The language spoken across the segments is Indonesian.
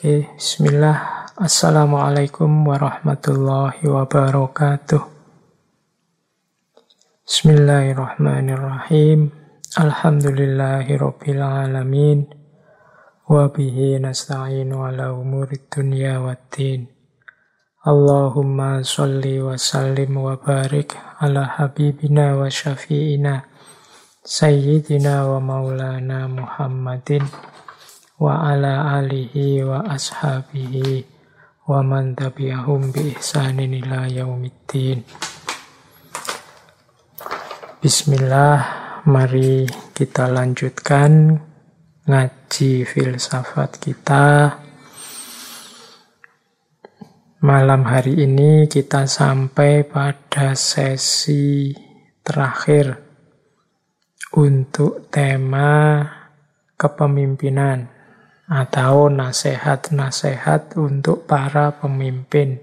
Oke, bismillah. Assalamualaikum warahmatullahi wabarakatuh. Bismillahirrahmanirrahim. Alhamdulillahirabbil alamin. Wa bihi nasta'inu ala umurid dunya waddin. Allahumma sholli wa sallim wa barik ala habibina wa syafi'ina sayyidina wa maulana Muhammadin wa ala alihi wa ashabihi wa man tabi'ahum bi ihsanin ila yaumiddin. Bismillah, mari kita lanjutkan ngaji filsafat kita. Malam hari ini kita sampai pada sesi terakhir untuk tema kepemimpinan atau nasihat-nasihat untuk para pemimpin.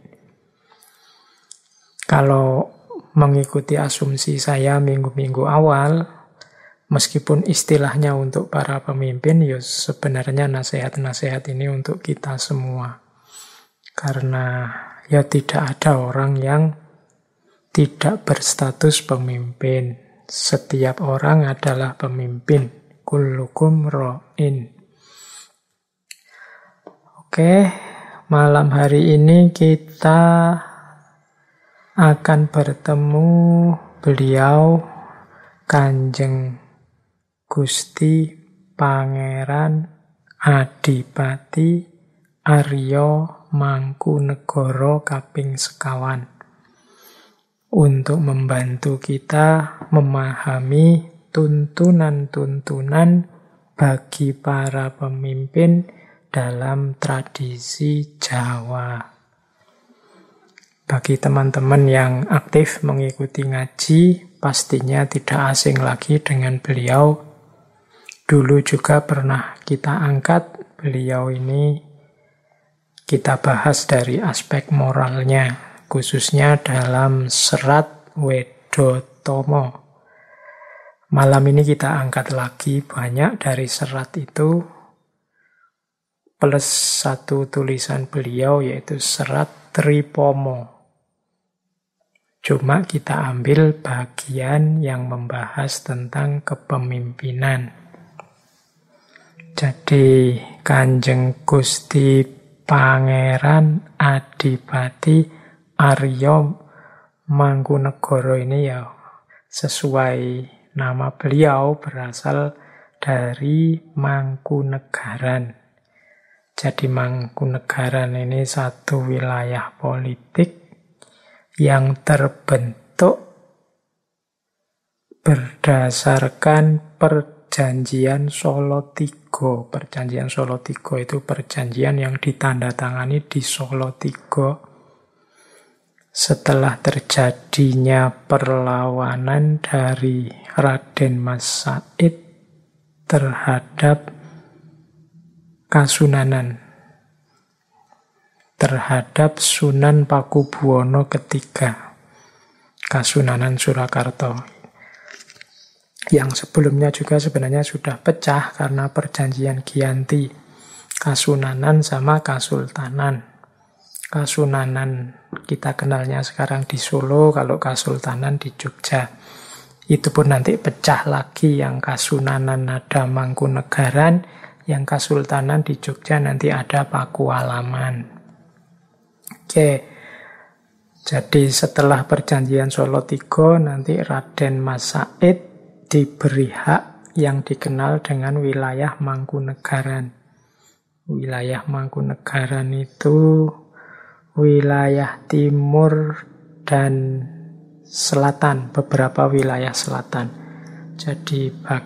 Kalau mengikuti asumsi saya minggu-minggu awal, meskipun istilahnya untuk para pemimpin, ya sebenarnya nasihat-nasihat ini untuk kita semua. Karena ya tidak ada orang yang tidak berstatus pemimpin. Setiap orang adalah pemimpin. Kullukum ra'in. Oke, malam hari ini kita akan bertemu beliau Kanjeng Gusti Pangeran Adipati Arya Mangkunegara kaping sekawan untuk membantu kita memahami tuntunan-tuntunan bagi para pemimpin dalam tradisi Jawa. Bagi teman-teman yang aktif mengikuti ngaji, pastinya tidak asing lagi dengan beliau. Dulu juga pernah kita angkat beliau ini, kita bahas dari aspek moralnya, khususnya dalam serat Wedotomo. Malam ini kita angkat lagi banyak dari serat itu, plus satu tulisan beliau yaitu serat Tripomo. Cuma kita ambil bagian yang membahas tentang kepemimpinan. Jadi Kanjeng Gusti Pangeran Adipati Arya Mangkunegara ini ya sesuai nama beliau berasal dari Mangkunegaran. Jadi Mangkunegaran ini satu wilayah politik yang terbentuk berdasarkan Perjanjian Solotigo. Perjanjian Solotigo itu perjanjian yang ditandatangani di Solotigo setelah terjadinya perlawanan dari Raden Mas Said terhadap Kasunanan, terhadap Sunan Pakubuwono III, Kasunanan Surakarta. Yang sebelumnya juga sebenarnya sudah pecah karena perjanjian Giyanti, Kasunanan sama Kasultanan. Kasunanan kita kenalnya sekarang di Solo, kalau Kasultanan di Jogja. Itu pun nanti pecah lagi, yang Kasunanan ada Mangkunegaran, yang Kasultanan di Jogja nanti ada Pakualaman. Oke, jadi setelah perjanjian Solotigo nanti Raden Mas Said diberi hak yang dikenal dengan wilayah Mangkunegaran. Wilayah Mangkunegaran itu wilayah timur dan selatan, beberapa wilayah selatan. Jadi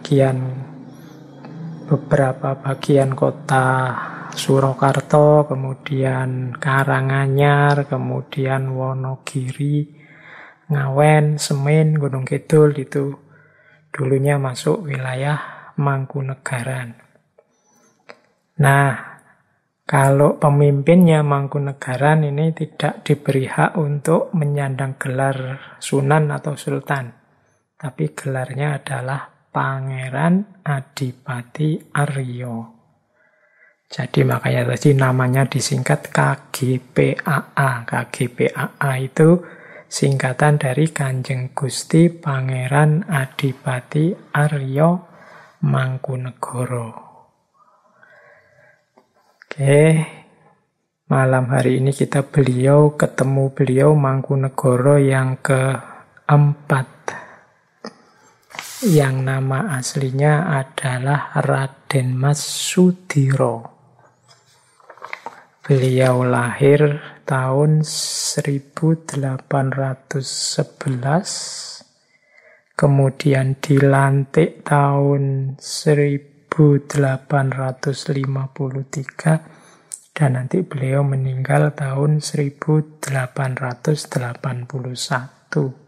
beberapa bagian kota Surakarta, kemudian Karanganyar, kemudian Wonogiri, Ngawen, Semen, Gunung Kidul itu dulunya masuk wilayah Mangkunegaran. Nah, kalau pemimpinnya Mangkunegaran ini tidak diberi hak untuk menyandang gelar Sunan atau Sultan, tapi gelarnya adalah Pangeran Adipati Arya. Jadi makanya tadi namanya disingkat KGPAA. KGPAA itu singkatan dari Kanjeng Gusti Pangeran Adipati Arya Mangkunegara. Oke, malam hari ini ketemu beliau Mangkunegara yang keempat. Yang nama aslinya adalah Raden Mas Sudiro. Beliau lahir tahun 1811, kemudian dilantik tahun 1853, dan nanti beliau meninggal tahun 1881.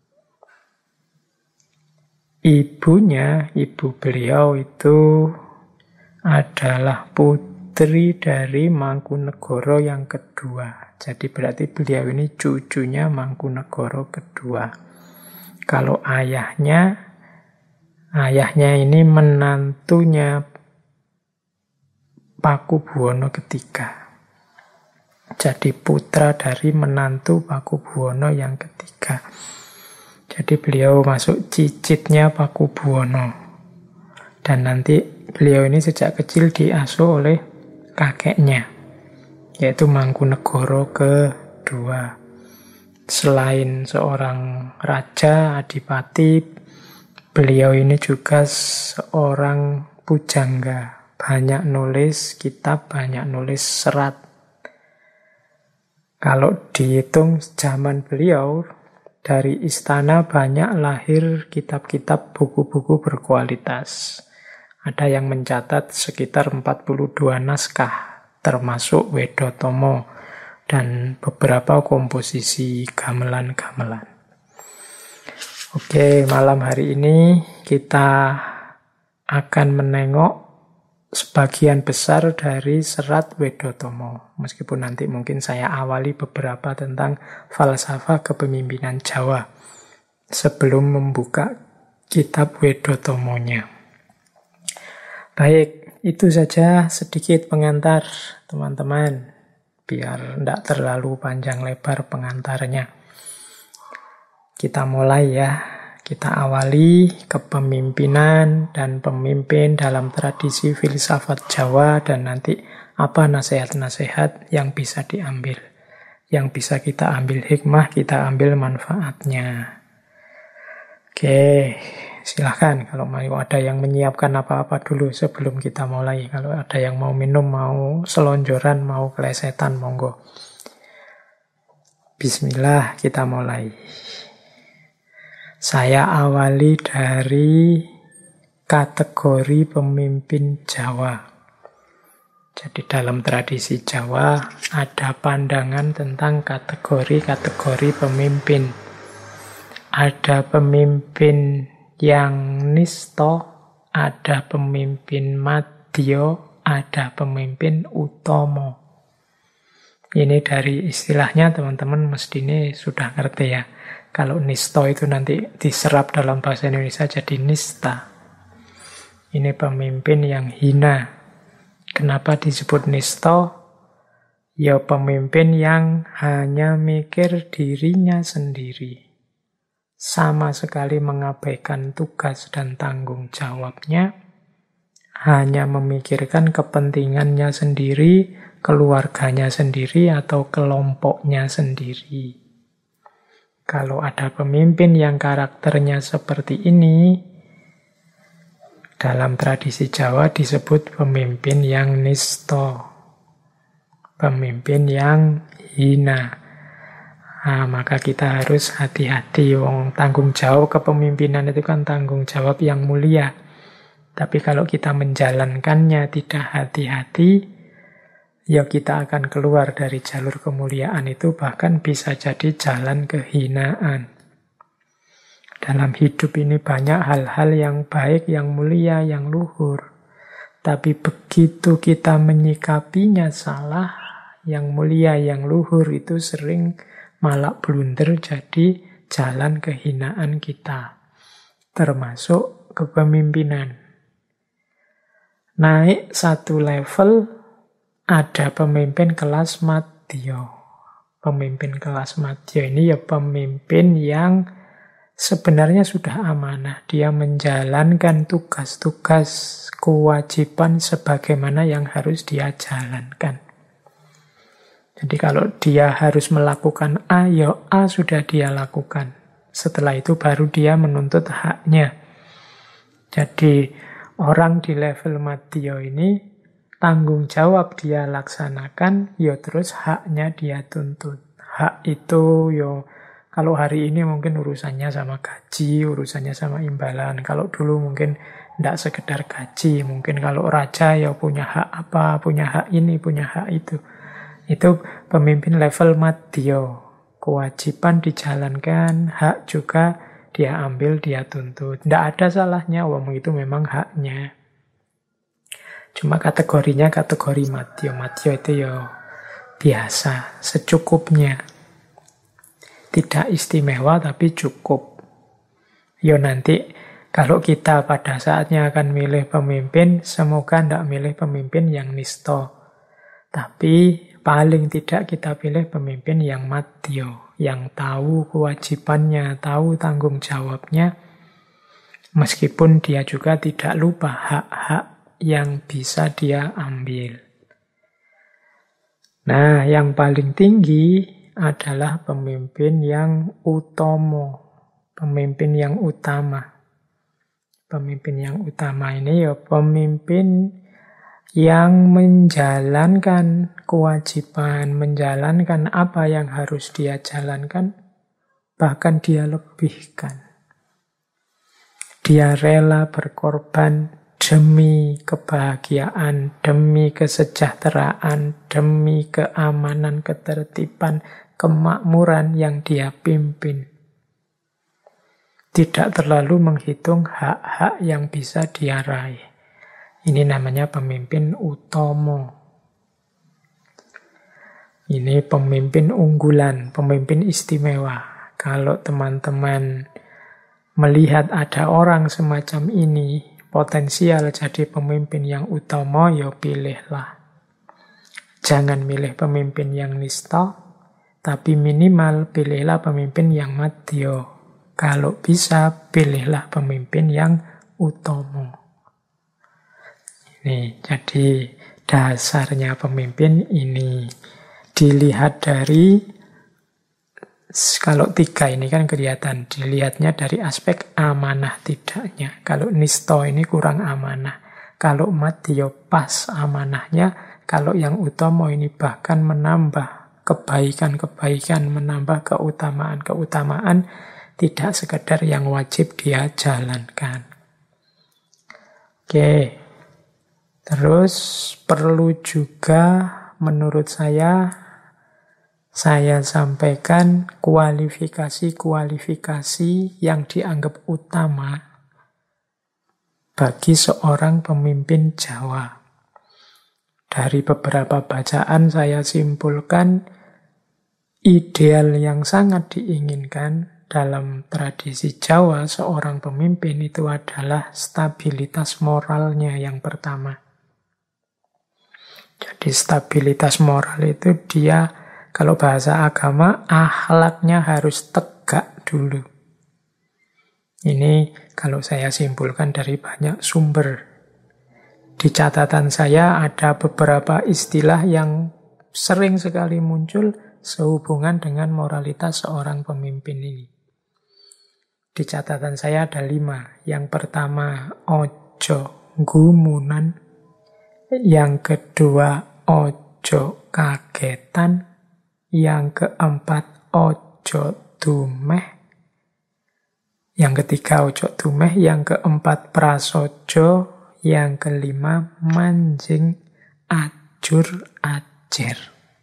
Ibu beliau itu adalah putri dari Mangkunegara yang kedua. Jadi berarti beliau ini cucunya Mangkunegara kedua. Kalau ayahnya ini menantunya Pakubuwono III. Jadi putra dari menantu Pakubuwono yang ketiga. Jadi beliau masuk cicitnya Pakubuwono. Dan nanti beliau ini sejak kecil diasuh oleh kakeknya, yaitu Mangkunegara kedua. Selain seorang raja, adipati, beliau ini juga seorang pujangga. Banyak nulis kitab, banyak nulis serat. Kalau dihitung zaman beliau, dari istana banyak lahir kitab-kitab buku-buku berkualitas. Ada yang mencatat sekitar 42 naskah, termasuk Wedotomo, dan beberapa komposisi gamelan-gamelan. Oke, malam hari ini kita akan menengok sebagian besar dari serat Wedotomo. Meskipun nanti mungkin saya awali beberapa tentang falsafah kepemimpinan Jawa sebelum membuka kitab Wedotomonya. Baik, itu saja sedikit pengantar teman-teman, biar tidak terlalu panjang lebar pengantarnya. Kita mulai ya, kita awali kepemimpinan dan pemimpin dalam tradisi filsafat Jawa, dan nanti apa nasihat-nasihat yang bisa diambil. Yang bisa kita ambil hikmah, kita ambil manfaatnya. Oke, silahkan kalau mau ada yang menyiapkan apa-apa dulu sebelum kita mulai. Kalau ada yang mau minum, mau selonjoran, mau kelesetan, monggo. Bismillah, kita mulai. Saya awali dari kategori pemimpin Jawa. Jadi dalam tradisi Jawa ada pandangan tentang kategori-kategori pemimpin. Ada pemimpin yang nisto, ada pemimpin madya, ada pemimpin utomo. Ini dari istilahnya teman-teman mestinya sudah ngerti ya. Kalau nisto itu nanti diserap dalam bahasa Indonesia jadi nista. Ini pemimpin yang hina. Kenapa disebut nisto? Ya pemimpin yang hanya mikir dirinya sendiri. Sama sekali mengabaikan tugas dan tanggung jawabnya, hanya memikirkan kepentingannya sendiri, keluarganya sendiri, atau kelompoknya sendiri. Kalau ada pemimpin yang karakternya seperti ini, dalam tradisi Jawa disebut pemimpin yang nisto, pemimpin yang hina. Nah, maka kita harus hati-hati. Wong tanggung jawab kepemimpinan itu kan tanggung jawab yang mulia. Tapi kalau kita menjalankannya tidak hati-hati, ya kita akan keluar dari jalur kemuliaan itu, bahkan bisa jadi jalan kehinaan. Dalam hidup ini banyak hal-hal yang baik, yang mulia, yang luhur. Tapi begitu kita menyikapinya salah, yang mulia, yang luhur itu sering malah blunder jadi jalan kehinaan kita. Termasuk kepemimpinan. Naik satu level ada pemimpin kelas madya. Pemimpin kelas madya ini ya pemimpin yang sebenarnya sudah amanah. Dia menjalankan tugas-tugas kewajiban sebagaimana yang harus dia jalankan. Jadi kalau dia harus melakukan A, ya A sudah dia lakukan. Setelah itu baru dia menuntut haknya. Jadi orang di level madya ini tanggung jawab dia laksanakan, ya terus haknya dia tuntut. Hak itu ya kalau hari ini mungkin urusannya sama gaji, urusannya sama imbalan. Kalau dulu mungkin tidak sekedar gaji. Mungkin kalau raja ya punya hak apa, punya hak ini, punya hak itu. Itu pemimpin level madya. Kewajiban dijalankan, hak juga dia ambil, dia tuntut. Tidak ada salahnya, wong itu memang haknya. Cuma kategorinya kategori madya. Madya itu ya biasa, secukupnya. Tidak istimewa tapi cukup. Ya nanti kalau kita pada saatnya akan milih pemimpin, semoga tidak milih pemimpin yang nista. Tapi paling tidak kita pilih pemimpin yang madya, yang tahu kewajibannya, tahu tanggung jawabnya, meskipun dia juga tidak lupa hak-hak yang bisa dia ambil. Nah, yang paling tinggi adalah pemimpin yang utama, pemimpin yang utama. Pemimpin yang utama ini ya pemimpin yang menjalankan kewajiban, menjalankan apa yang harus dia jalankan, bahkan dia lebihkan. Dia rela berkorban demi kebahagiaan, demi kesejahteraan, demi keamanan, ketertiban, kemakmuran yang dia pimpin. Tidak terlalu menghitung hak-hak yang bisa dia raih. Ini namanya pemimpin utama. Ini pemimpin unggulan, pemimpin istimewa. Kalau teman-teman melihat ada orang semacam ini, potensial jadi pemimpin yang utama, ya pilihlah. Jangan milih pemimpin yang nista, tapi minimal pilihlah pemimpin yang madya. Kalau bisa, pilihlah pemimpin yang utama. Ini jadi dasarnya pemimpin ini. Dilihat dari, kalau 3 ini kan kelihatan, dilihatnya dari aspek amanah tidaknya. Kalau nista ini kurang amanah. Kalau madya pas amanahnya. Kalau yang utama ini bahkan menambah kebaikan-kebaikan, menambah keutamaan-keutamaan, tidak sekedar yang wajib dia jalankan. Oke. Terus perlu juga menurut saya sampaikan kualifikasi-kualifikasi yang dianggap utama bagi seorang pemimpin Jawa. Dari beberapa bacaan saya simpulkan ideal yang sangat diinginkan dalam tradisi Jawa seorang pemimpin itu adalah stabilitas moralnya yang pertama. Jadi stabilitas moral itu dia, kalau bahasa agama, akhlaknya harus tegak dulu. Ini kalau saya simpulkan dari banyak sumber. Di catatan saya ada beberapa istilah yang sering sekali muncul sehubungan dengan moralitas seorang pemimpin ini. Di catatan saya ada 5. Yang pertama, ojo gumunan. Yang kedua, ojo kagetan. Yang keempat, ojo dumeh. Yang ketiga, ojo dumeh. Yang keempat, prasojo. Yang kelima, manjing ajur ajer.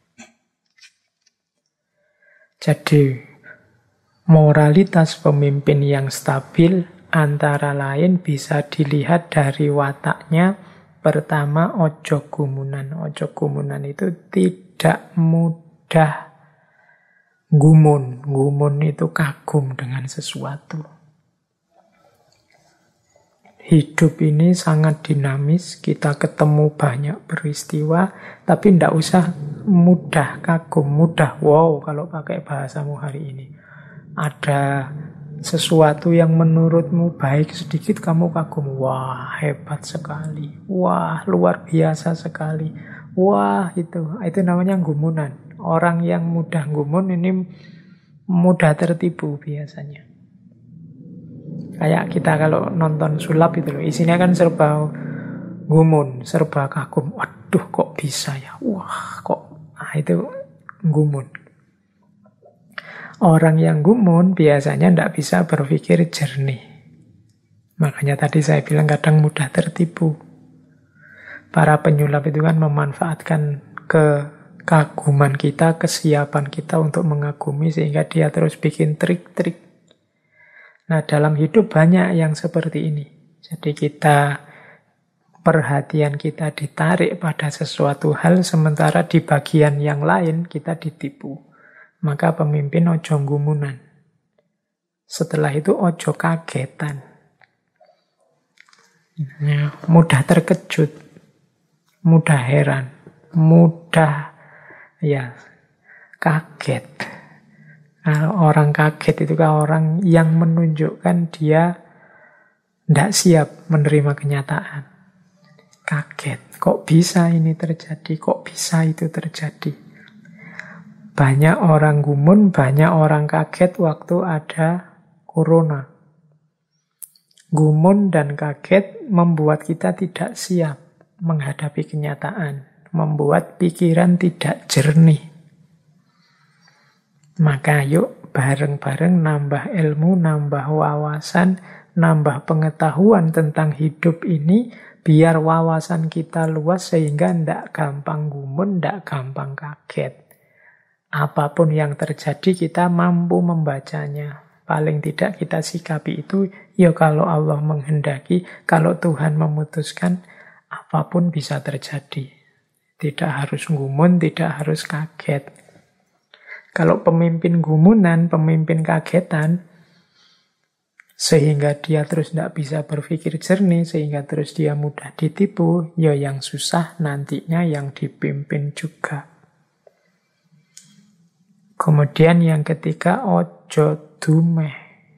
Jadi, moralitas pemimpin yang stabil antara lain bisa dilihat dari wataknya. Pertama, ojo gumunan. Ojo gumunan itu tidak mudah gumun. Gumun itu kagum dengan sesuatu. Hidup ini sangat dinamis, kita ketemu banyak peristiwa, tapi tidak usah mudah kagum, mudah wow kalau pakai bahasamu hari ini. Ada sesuatu yang menurutmu baik sedikit, kamu kagum, wah hebat sekali, wah luar biasa sekali, wah itu namanya gumunan. Orang yang mudah gumun ini mudah tertipu biasanya. Kayak kita kalau nonton sulap itu loh, isinya kan serba gumun, serba kagum. Waduh kok bisa ya, wah kok, itu gumun. Orang yang gumun biasanya tidak bisa berpikir jernih. Makanya tadi saya bilang kadang mudah tertipu. Para penyulap itu kan memanfaatkan kekaguman kita, kesiapan kita untuk mengagumi, sehingga dia terus bikin trik-trik. Nah, dalam hidup banyak yang seperti ini. Jadi perhatian kita ditarik pada sesuatu hal, sementara di bagian yang lain kita ditipu. Maka pemimpin ojo gumunan. Setelah itu ojo kagetan. Mudah terkejut, mudah heran, mudah kaget. Orang kaget itu kan orang yang menunjukkan dia tidak siap menerima kenyataan. Kaget, kok bisa ini terjadi, kok bisa itu terjadi. Banyak orang gumun, banyak orang kaget waktu ada corona. Gumun dan kaget membuat kita tidak siap menghadapi kenyataan, membuat pikiran tidak jernih. Maka yuk bareng-bareng nambah ilmu, nambah wawasan, nambah pengetahuan tentang hidup ini, biar wawasan kita luas sehingga tidak gampang gumun, tidak gampang kaget. Apapun yang terjadi kita mampu membacanya. Paling tidak kita sikapi itu, ya kalau Allah menghendaki, kalau Tuhan memutuskan, apapun bisa terjadi. Tidak harus gumun, tidak harus kaget. Kalau pemimpin gumunan, pemimpin kagetan, sehingga dia terus tidak bisa berpikir jernih, sehingga terus dia mudah ditipu, ya yang susah nantinya yang dipimpin juga. Kemudian yang ketiga, ojo dumeh.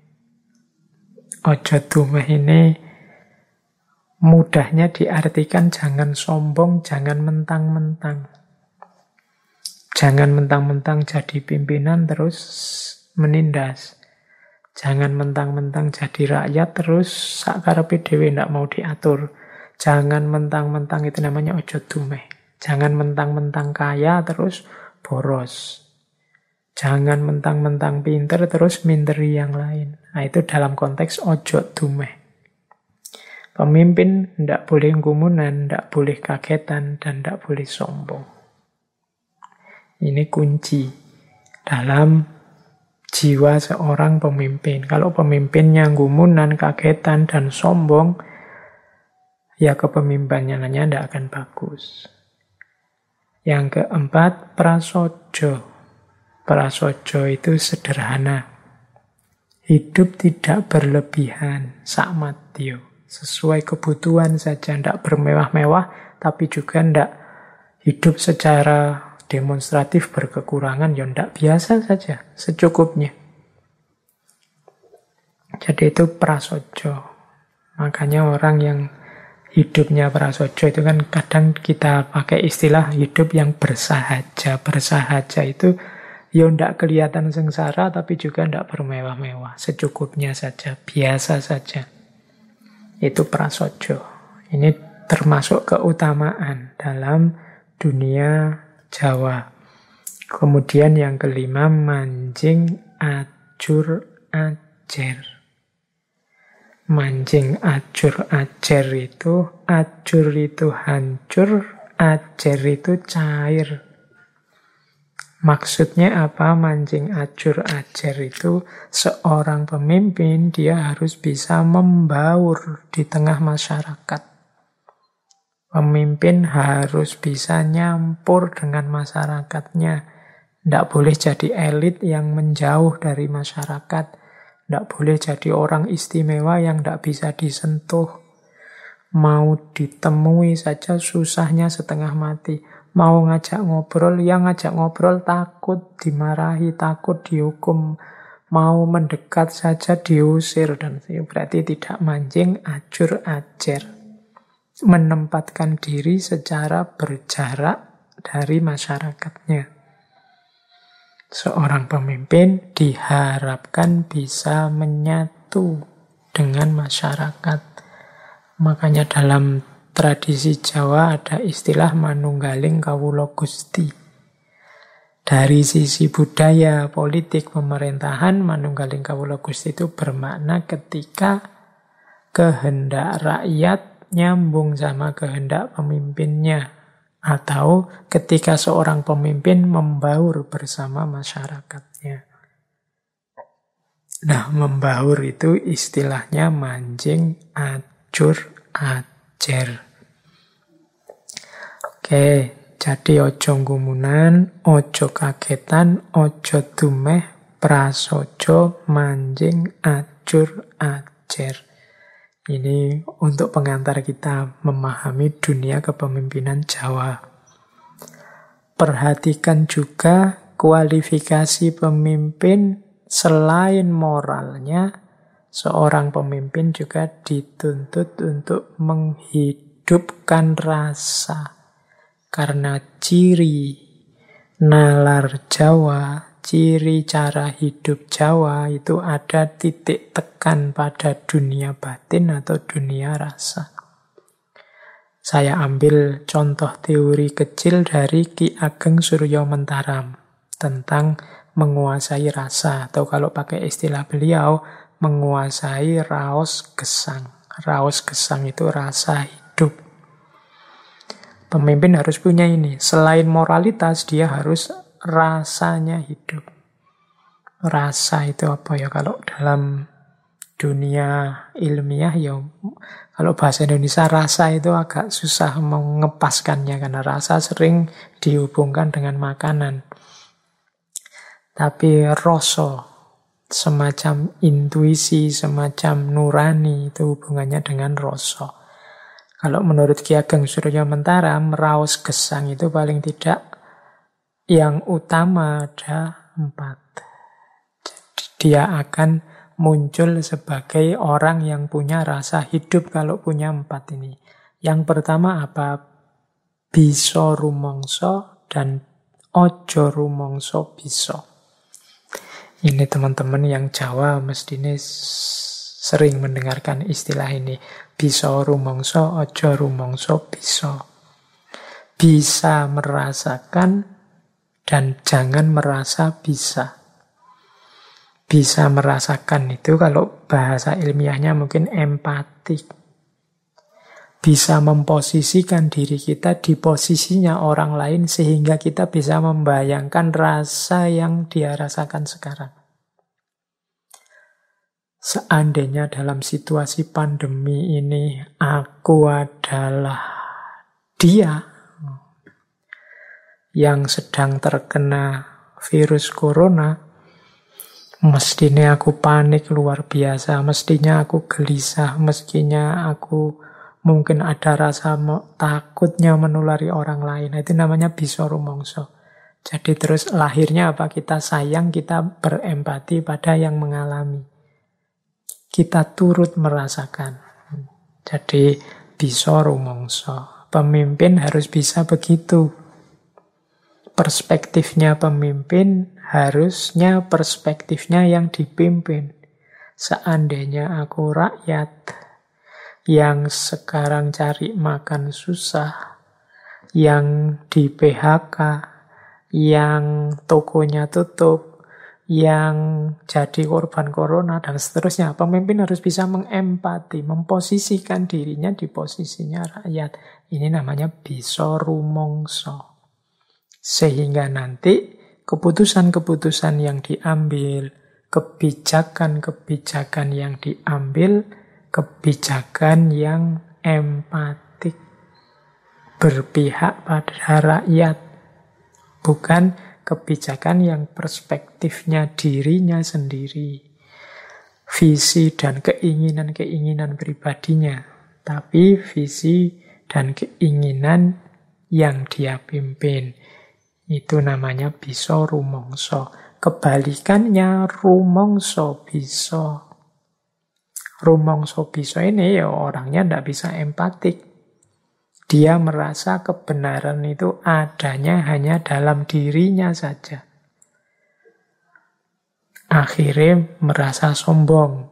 Ojo dumeh ini mudahnya diartikan jangan sombong, jangan mentang-mentang. Jangan mentang-mentang jadi pimpinan terus menindas. Jangan mentang-mentang jadi rakyat terus sakarepe dhewe ndak mau diatur. Jangan mentang-mentang, itu namanya ojo dumeh. Jangan mentang-mentang kaya terus boros. Jangan mentang-mentang pinter terus minteri yang lain. Nah, itu dalam konteks ojo dumeh. Pemimpin ndak boleh gumunan, ndak boleh kagetan, dan ndak boleh sombong. Ini kunci dalam jiwa seorang pemimpin. Kalau pemimpinnya gumunan, kagetan, dan sombong, ya kepemimpinannya tidak akan bagus. Yang keempat, prasojo. Prasojo itu sederhana. Hidup tidak berlebihan, sakmatyo. Sesuai kebutuhan saja, tidak bermewah-mewah, tapi juga tidak hidup secara demonstratif berkekurangan, ya ndak, biasa saja, secukupnya. Jadi itu prasojo. Makanya orang yang hidupnya prasojo itu kan kadang kita pakai istilah hidup yang bersahaja. Bersahaja itu ya ndak kelihatan sengsara, tapi juga ndak bermewah-mewah, secukupnya saja, biasa saja. Itu prasojo. Ini termasuk keutamaan dalam dunia Jawa. Kemudian yang kelima, mancing ajur ajer. Mancing ajur ajer itu, ajur itu hancur, ajer itu cair. Maksudnya apa mancing ajur ajer itu? Seorang pemimpin dia harus bisa membaur di tengah masyarakat. Pemimpin harus bisa nyampur dengan masyarakatnya. Tidak boleh jadi elit yang menjauh dari masyarakat. Tidak boleh jadi orang istimewa yang tidak bisa disentuh. Mau ditemui saja susahnya setengah mati. Mau ngajak ngobrol, yang ngajak ngobrol takut dimarahi, takut dihukum. Mau mendekat saja diusir. Dan berarti tidak mancing, ajur ajer. Menempatkan diri secara berjarak dari masyarakatnya. Seorang pemimpin diharapkan bisa menyatu dengan masyarakat. Makanya dalam tradisi Jawa ada istilah manunggaling kawula Gusti. Dari sisi budaya, politik, pemerintahan, manunggaling kawula Gusti itu bermakna ketika kehendak rakyat nyambung sama kehendak pemimpinnya. Atau ketika seorang pemimpin membaur bersama masyarakatnya. Nah, membaur itu istilahnya mancing ajur ajer. Oke, jadi ojo gumunan, ojo kagetan, ojo dumeh, prasojo, mancing ajur ajer. Ini untuk pengantar kita memahami dunia kepemimpinan Jawa. Perhatikan juga kualifikasi pemimpin selain moralnya. Seorang pemimpin juga dituntut untuk menghidupkan rasa. Karena ciri nalar Jawa, ciri cara hidup Jawa itu ada titik tekan pada dunia batin atau dunia rasa. Saya ambil contoh teori kecil dari Ki Ageng Suryo Mentaram tentang menguasai rasa, atau kalau pakai istilah beliau, menguasai raos gesang. Raos gesang itu rasa hidup. Pemimpin harus punya ini. Selain moralitas, dia harus rasanya hidup. Rasa itu apa ya? Kalau dalam dunia ilmiah ya, kalau bahasa Indonesia rasa itu agak susah mengepaskannya karena rasa sering dihubungkan dengan makanan. Tapi rasa, semacam intuisi, semacam nurani, itu hubungannya dengan rasa. Kalau menurut Ki Ageng Suryo Mentaram, raos gesang itu paling tidak yang utama ada 4. Jadi dia akan muncul sebagai orang yang punya rasa hidup kalau punya 4 ini. Yang pertama apa? Bisa rumangsa dan ojo rumangsa bisa. Ini teman-teman yang Jawa mestinya sering mendengarkan istilah ini. Bisa rumangsa, ojo rumangsa bisa. Bisa merasakan dan jangan merasa bisa. Bisa merasakan itu kalau bahasa ilmiahnya mungkin empati. Bisa memposisikan diri kita di posisinya orang lain sehingga kita bisa membayangkan rasa yang dia rasakan sekarang. Seandainya dalam situasi pandemi ini aku adalah dia yang sedang terkena virus corona, mestinya aku panik luar biasa, mestinya aku gelisah, mestinya aku mungkin ada rasa takutnya menulari orang lain. Itu namanya bisa rumangsa. Jadi terus lahirnya apa? Kita sayang, kita berempati pada yang mengalami. Kita turut merasakan. Jadi bisa rumangsa. Pemimpin harus bisa begitu. Perspektifnya pemimpin harusnya perspektifnya yang dipimpin. Seandainya aku rakyat yang sekarang cari makan susah, yang di PHK, yang tokonya tutup, yang jadi korban corona, dan seterusnya. Pemimpin harus bisa mengempati, memposisikan dirinya di posisinya rakyat. Ini namanya bisa rumangsa. Sehingga nanti keputusan-keputusan yang diambil, kebijakan-kebijakan yang diambil, kebijakan yang empatik, berpihak pada rakyat, bukan kebijakan yang perspektifnya dirinya sendiri, visi dan keinginan-keinginan pribadinya. tapi visi dan keinginan yang dia pimpin. Itu namanya bisa rumangsa. Kebalikannya rumangsa bisa. Rumangsa bisa ini ya orangnya tidak bisa empatik. Dia merasa kebenaran itu adanya hanya dalam dirinya saja. Akhirnya merasa sombong.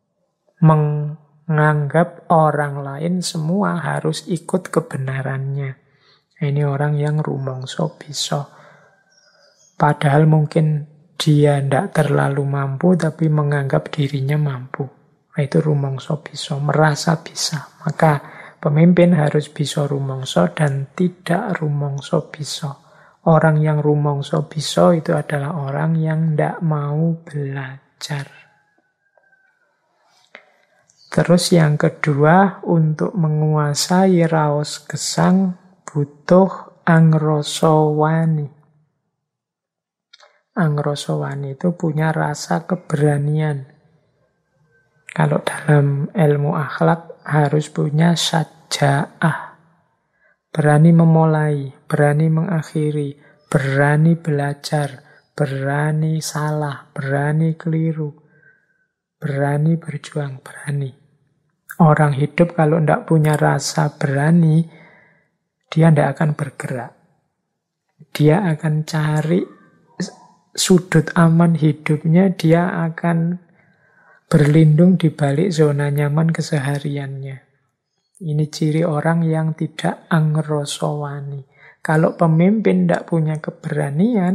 Menganggap orang lain semua harus ikut kebenarannya. Ini orang yang rumangsa bisa. Padahal mungkin dia tidak terlalu mampu, tapi menganggap dirinya mampu. Itu rumangsa bisa, merasa bisa. Maka pemimpin harus bisa rumangsa dan tidak rumangsa bisa. Orang yang rumangsa bisa itu adalah orang yang tidak mau belajar. Terus yang kedua, untuk menguasai raos gesang butuh angrasa wani. Angrasa wani itu punya rasa keberanian. Kalau dalam ilmu akhlak harus punya syaja'ah. Berani memulai, berani mengakhiri, berani belajar, berani salah, berani keliru, berani berjuang, berani. Orang hidup kalau tidak punya rasa berani, dia tidak akan bergerak. Dia akan cari sudut aman hidupnya, dia akan berlindung di balik zona nyaman kesehariannya. Ini ciri orang yang tidak angrasa wani. Kalau pemimpin tidak punya keberanian,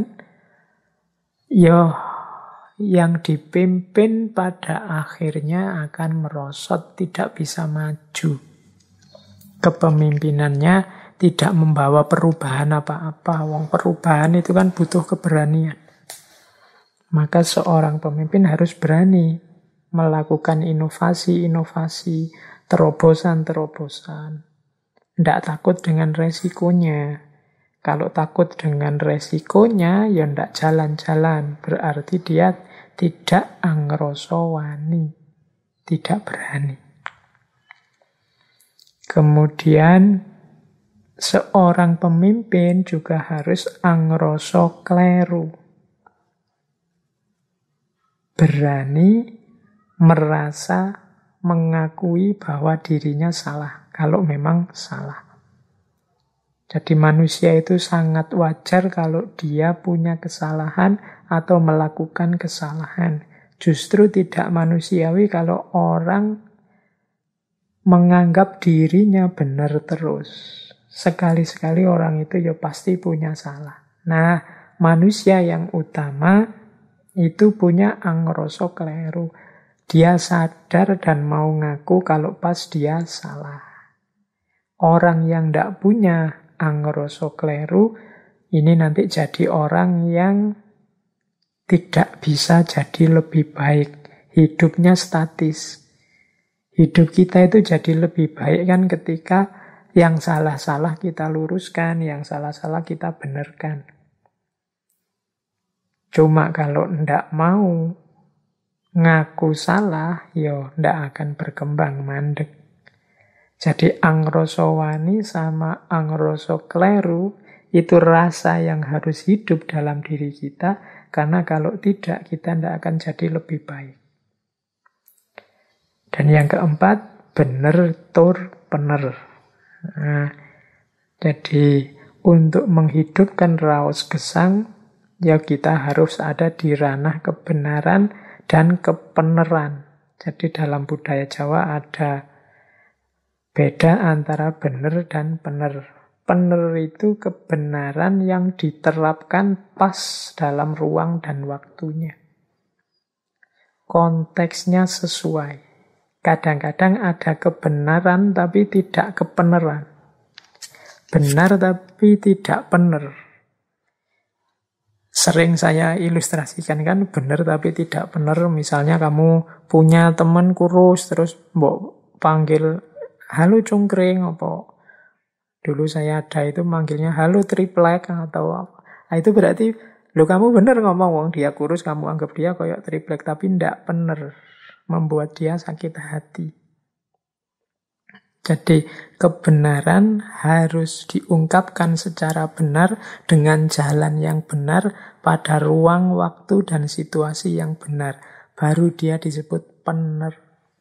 ya yang dipimpin pada akhirnya akan merosot, tidak bisa maju. Kepemimpinannya tidak membawa perubahan apa-apa. Wong perubahan itu kan butuh keberanian. Maka seorang pemimpin harus berani melakukan inovasi-inovasi, terobosan-terobosan. Tidak takut dengan resikonya. Kalau takut dengan resikonya, ya tidak jalan-jalan. Berarti dia tidak angrasa wani, tidak berani. Kemudian, seorang pemimpin juga harus angrasa kleru. Berani merasa mengakui bahwa dirinya salah, kalau memang salah. Jadi manusia itu sangat wajar kalau dia punya kesalahan atau melakukan kesalahan. Justru tidak manusiawi kalau orang menganggap dirinya benar terus. Sekali-sekali orang itu ya pasti punya salah. Nah, manusia yang utama itu punya angrasa kleru. Dia sadar dan mau ngaku kalau pas dia salah. Orang yang tidak punya angrasa kleru, ini nanti jadi orang yang tidak bisa jadi lebih baik. Hidupnya statis. Hidup kita itu jadi lebih baik kan ketika yang salah-salah kita luruskan, yang salah-salah kita benarkan. Cuma kalau tidak mau ngaku salah, ya ndak akan berkembang, mandek. Jadi angrasa wani sama angrasa kleru itu rasa yang harus hidup dalam diri kita, karena kalau tidak kita ndak akan jadi lebih baik. Dan yang keempat, bener tur pener. Nah, jadi untuk menghidupkan raos gesang, ya kita harus ada di ranah kebenaran dan kepeneran. Jadi dalam budaya Jawa ada beda antara benar dan pener. Pener itu kebenaran yang diterapkan pas dalam ruang dan waktunya. Konteksnya sesuai. Kadang-kadang ada kebenaran tapi tidak kepeneran. Benar tapi tidak pener. Sering saya ilustrasikan kan benar tapi tidak benar. Misalnya kamu punya teman kurus terus mbok panggil halo cungkring apa. Dulu saya ada itu manggilnya halo triplek atau apa. Nah, itu berarti lo kamu benar ngomong wong dia kurus kamu anggap dia kayak triplek tapi ndak benar. Membuat dia sakit hati. Jadi kebenaran harus diungkapkan secara benar dengan jalan yang benar pada ruang, waktu, dan situasi yang benar. Baru dia disebut benar.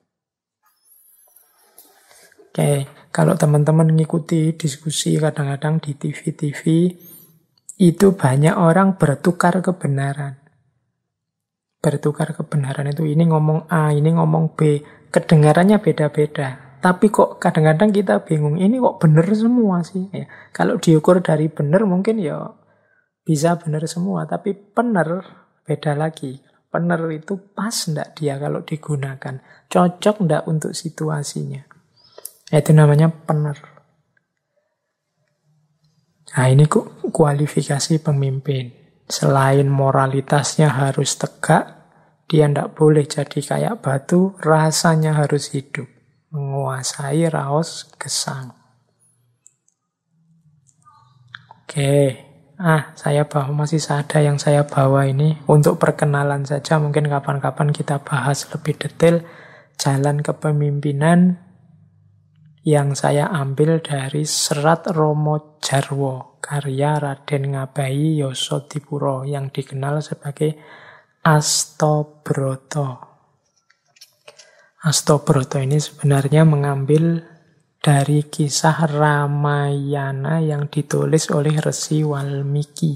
Oke, kalau teman-teman ngikuti diskusi kadang-kadang di TV-TV, itu banyak orang bertukar kebenaran. Bertukar kebenaran itu ini ngomong A, ini ngomong B. Kedengarannya beda-beda. Tapi kok kadang-kadang kita bingung, ini kok benar semua sih? Ya, kalau diukur dari benar mungkin ya bisa benar semua. Tapi benar beda lagi. Benar itu pas enggak dia kalau digunakan. Cocok enggak untuk situasinya. Itu namanya benar. Nah ini kualifikasi pemimpin. Selain moralitasnya harus tegak, dia tidak boleh jadi kayak batu, rasanya harus hidup. Menguasai raos gesang. Oke. Saya masih ada yang saya bawa ini. Untuk perkenalan saja, mungkin kapan-kapan kita bahas lebih detail jalan kepemimpinan yang saya ambil dari Serat Romo Jarwo, karya Raden Ngabahi Yosodipuro yang dikenal sebagai Astobroto. Astobroto ini sebenarnya mengambil dari kisah Ramayana yang ditulis oleh Resi Walmiki.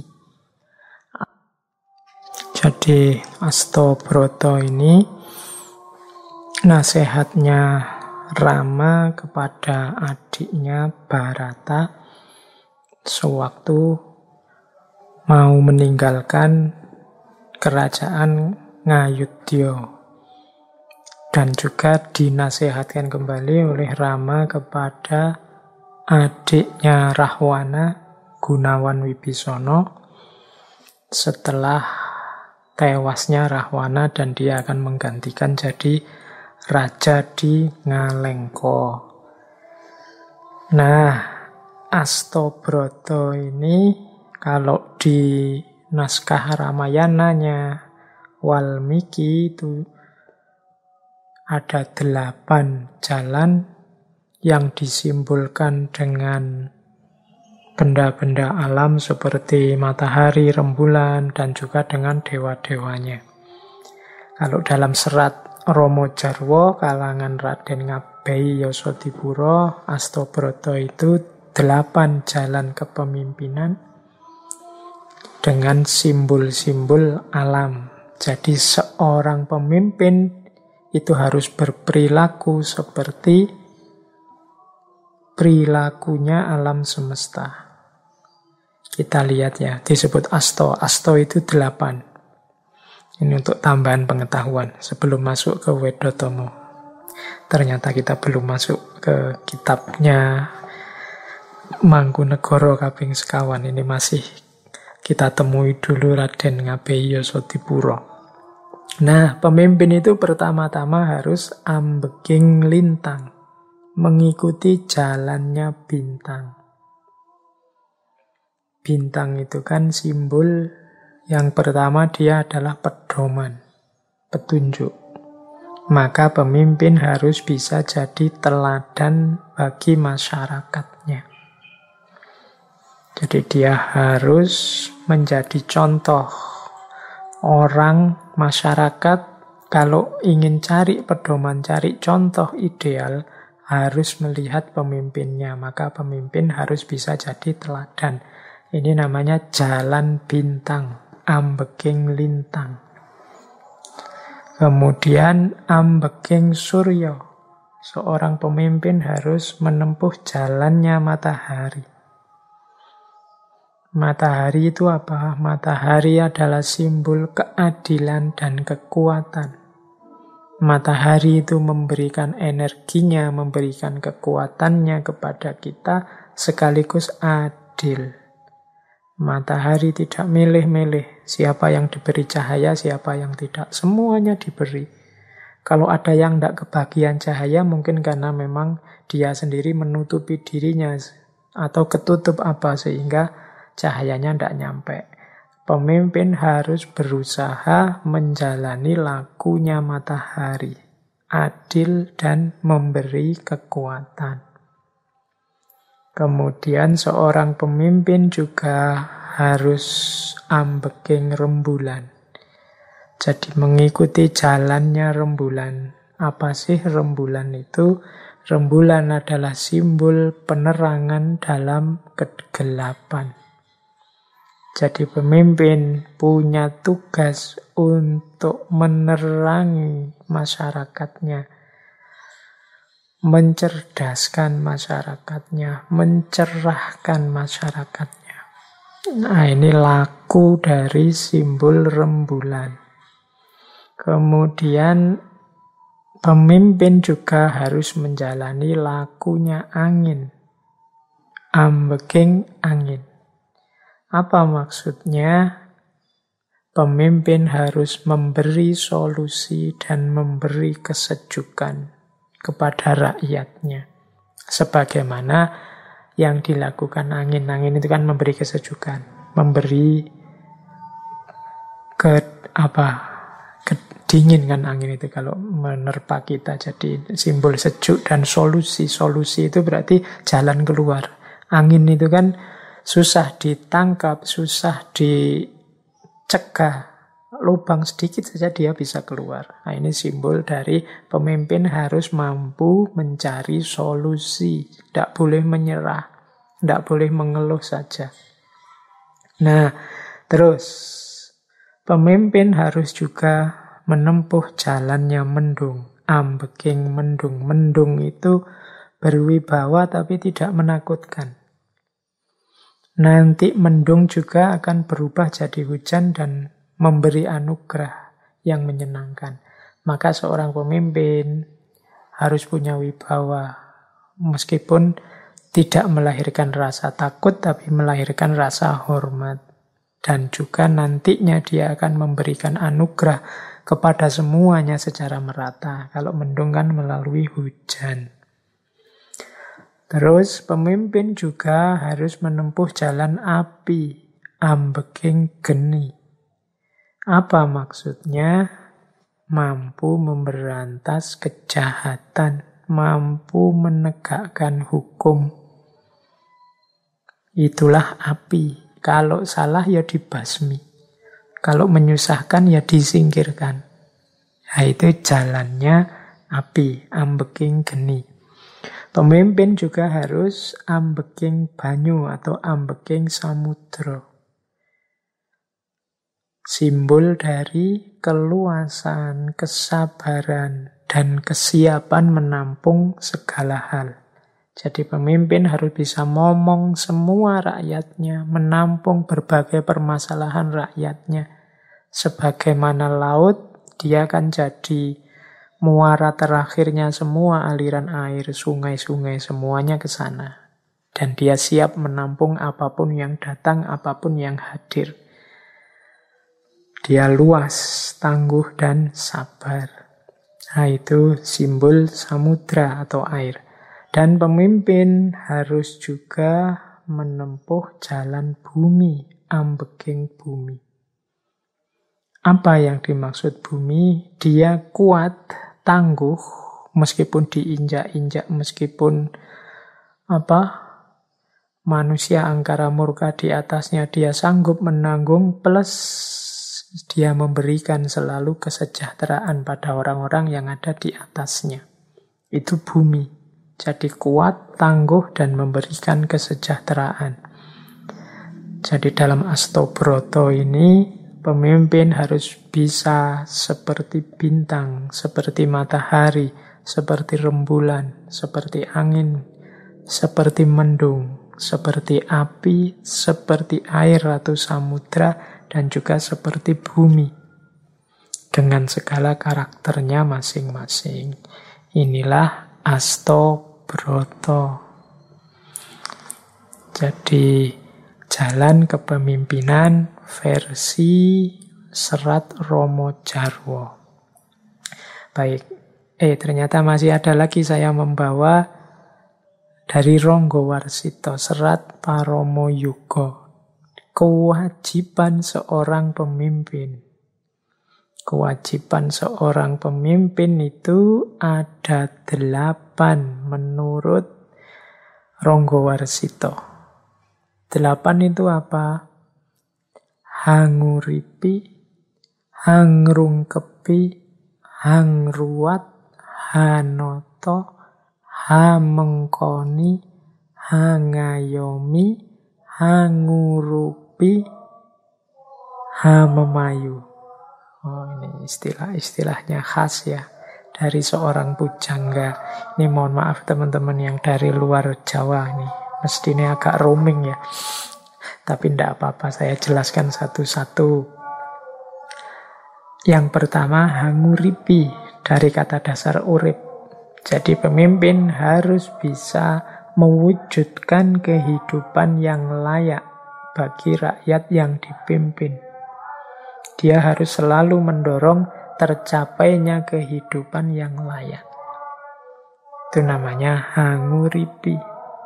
Jadi Astobroto ini nasihatnya Rama kepada adiknya Bharata sewaktu mau meninggalkan kerajaan Ngayudya. Dan juga dinasihatkan kembali oleh Rama kepada adiknya Rahwana, Gunawan Wibisono, setelah tewasnya Rahwana dan dia akan menggantikan jadi raja di Ngalengko. Nah, Astobroto ini kalau di naskah Ramayananya Walmiki itu ada 8 jalan yang disimbolkan dengan benda-benda alam seperti matahari, rembulan, dan juga dengan dewa-dewanya. Kalau dalam serat Romo Jarwo, kalangan Raden Ngabahi Yosodipuro, Astobroto itu 8 jalan kepemimpinan dengan simbol-simbol alam. Jadi seorang pemimpin itu harus berperilaku seperti perilakunya alam semesta. Kita lihat ya, disebut Asto. Asto itu 8. Ini untuk tambahan pengetahuan sebelum masuk ke Wedotomo. Ternyata kita belum masuk ke kitabnya Mangkunegoro Kaping Sekawan. Ini masih kita temui dulu Raden Ngabahi Yosodipuro. Nah, pemimpin itu pertama-tama harus ambeking lintang, mengikuti jalannya bintang. Bintang itu kan simbol yang pertama, dia adalah pedoman, petunjuk. Maka pemimpin harus bisa jadi teladan bagi masyarakatnya. Jadi dia harus menjadi contoh. Orang, masyarakat, kalau ingin cari pedoman, cari contoh ideal, harus melihat pemimpinnya. Maka pemimpin harus bisa jadi teladan. Ini namanya jalan bintang, ambeking lintang. Kemudian ambeking suryo. Seorang pemimpin harus menempuh jalannya matahari. Matahari itu apa? Matahari adalah simbol keadilan dan kekuatan. Matahari itu memberikan energinya, memberikan kekuatannya kepada kita, sekaligus adil. Matahari tidak milih-milih siapa yang diberi cahaya, siapa yang tidak. Semuanya diberi. Kalau ada yang tidak kebagian cahaya, mungkin karena memang dia sendiri menutupi dirinya atau ketutup apa sehingga cahayanya tidak nyampe. Pemimpin harus berusaha menjalani lakunya matahari, adil dan memberi kekuatan. Kemudian seorang pemimpin juga harus ambeking rembulan. Jadi mengikuti jalannya rembulan. Apa sih rembulan itu? Rembulan adalah simbol penerangan dalam kegelapan. Jadi pemimpin punya tugas untuk menerangi masyarakatnya, mencerdaskan masyarakatnya, mencerahkan masyarakatnya. Nah, ini laku dari simbol rembulan. Kemudian pemimpin juga harus menjalani lakunya angin. Ambeking angin. Apa maksudnya? Pemimpin harus memberi solusi dan memberi kesejukan kepada rakyatnya. Sebagaimana yang dilakukan angin. Angin itu kan memberi kesejukan, memberi dingin kan angin itu kalau menerpa kita. Jadi simbol sejuk dan solusi. Solusi itu berarti jalan keluar. Angin itu kan susah ditangkap, susah dicegah. Lubang sedikit saja dia bisa keluar. Nah, ini simbol dari pemimpin harus mampu mencari solusi. Tidak boleh menyerah. Tidak boleh mengeluh saja. Nah, terus pemimpin harus juga menempuh jalannya mendung. Ambeking mendung. Mendung itu berwibawa tapi tidak menakutkan. Nanti mendung juga akan berubah jadi hujan dan memberi anugerah yang menyenangkan. Maka seorang pemimpin harus punya wibawa. Meskipun tidak melahirkan rasa takut, tapi melahirkan rasa hormat. Dan juga nantinya dia akan memberikan anugerah kepada semuanya secara merata. Kalau mendung kan melalui hujan. Terus pemimpin juga harus menempuh jalan api, ambeking geni. Apa maksudnya? Mampu memberantas kejahatan, mampu menegakkan hukum. Itulah api. Kalau salah ya dibasmi. Kalau menyusahkan ya disingkirkan. Nah, itu jalannya api, ambeking geni. Pemimpin juga harus ambeking banyu atau ambeking samudra. Simbol dari keluasan, kesabaran, dan kesiapan menampung segala hal. Jadi pemimpin harus bisa ngomong semua rakyatnya, menampung berbagai permasalahan rakyatnya. Sebagaimana laut, dia akan jadi muara terakhirnya semua aliran air, sungai-sungai, semuanya ke sana. Dan dia siap menampung apapun yang datang, apapun yang hadir. Dia luas, tangguh, dan sabar. Nah, itu simbol samudra atau air. Dan pemimpin harus juga menempuh jalan bumi, ambeking bumi. Apa yang dimaksud bumi? Dia kuat, tangguh, meskipun diinjak-injak, meskipun manusia angkara murka di atasnya, dia sanggup menanggung, plus dia memberikan selalu kesejahteraan pada orang-orang yang ada di atasnya. Itu bumi. Jadi kuat, tangguh, dan memberikan kesejahteraan. Jadi dalam Astobroto ini, pemimpin harus bisa seperti bintang, seperti matahari, seperti rembulan, seperti angin, seperti mendung, seperti api, seperti air atau samudra, dan juga seperti bumi. Dengan segala karakternya masing-masing. Inilah Astobroto. Jadi jalan kepemimpinan versi Serat Romo Jarwo. Baik, ternyata masih ada lagi saya membawa dari Ronggo Warsito, Serat Paromo Yugo. Kewajiban seorang pemimpin. Kewajiban seorang pemimpin itu ada 8 menurut Ronggowarsito. 8 itu apa? Hanguripi, hangrungkepi, hangruat, hanoto, hamengkoni, hangayomi, hangurupi, hamemayu. Oh, ini istilah-istilahnya khas ya dari seorang pujangga. Ini mohon maaf teman-teman yang dari luar Jawa nih. Mestinya agak roaming ya. Tapi tidak apa-apa, saya jelaskan satu-satu. Yang pertama, hanguripi, dari kata dasar urip. Jadi pemimpin harus bisa mewujudkan kehidupan yang layak bagi rakyat yang dipimpin. Dia harus selalu mendorong tercapainya kehidupan yang layak. Itu namanya hanguripi.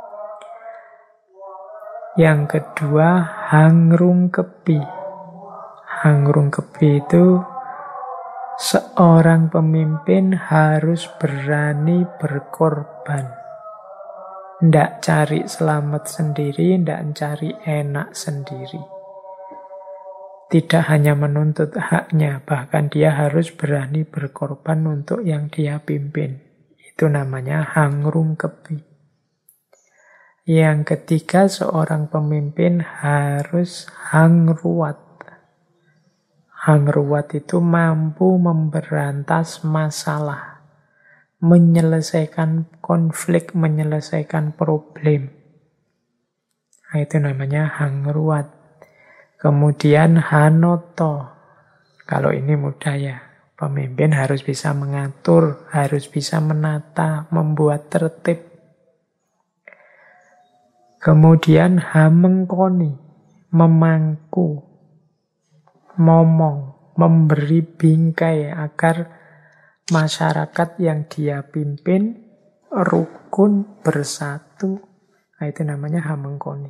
Yang kedua, hangrungkepi. Hangrungkepi itu seorang pemimpin harus berani berkorban. Tidak cari selamat sendiri, tidak cari enak sendiri. Tidak hanya menuntut haknya, bahkan dia harus berani berkorban untuk yang dia pimpin. Itu namanya hangrungkepi. Yang ketiga, seorang pemimpin harus hangruat. Hangruat itu mampu memberantas masalah, menyelesaikan konflik, menyelesaikan problem. Nah, itu namanya hangruat. Kemudian hanoto. Kalau ini mudah ya. Pemimpin harus bisa mengatur, harus bisa menata, membuat tertib. Kemudian hamengkoni, memangku, momong, memberi bingkai agar masyarakat yang dia pimpin rukun, bersatu. Nah, itu namanya hamengkoni.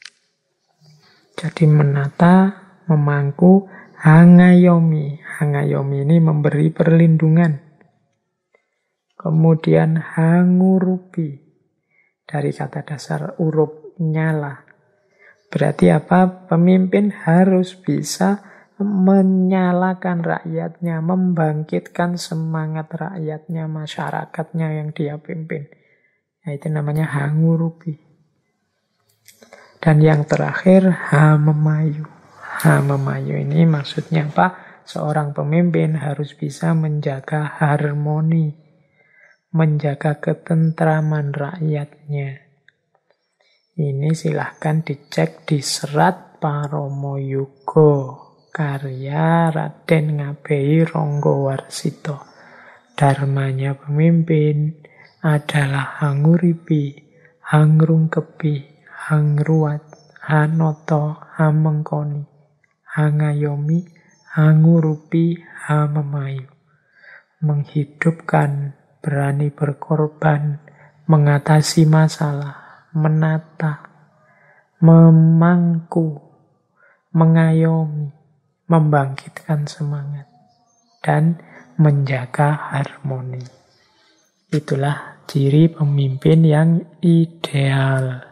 Jadi menata, memangku, hangayomi. Hangayomi ini memberi perlindungan. Kemudian hangurupi. Dari kata dasar urup, nyala. Berarti apa? Pemimpin harus bisa menyalakan rakyatnya, membangkitkan semangat rakyatnya, masyarakatnya yang dia pimpin. Nah, itu namanya hangurupi. Dan yang terakhir, hamemayu. Hamemayu ini maksudnya apa? Seorang pemimpin harus bisa menjaga harmoni, menjaga ketentraman rakyatnya. Ini silahkan dicek di Serat Paromoyugo, karya Raden Ngabei Ronggowarsito. Dharmanya pemimpin adalah hanguripi, hangrungkepi, hangruat, hanoto, hamengkoni, hangayomi, hangurupi, hamemayu. Menghidupkan, berani berkorban, mengatasi masalah, menata, memangku, mengayomi, membangkitkan semangat, dan menjaga harmoni. Itulah ciri pemimpin yang ideal.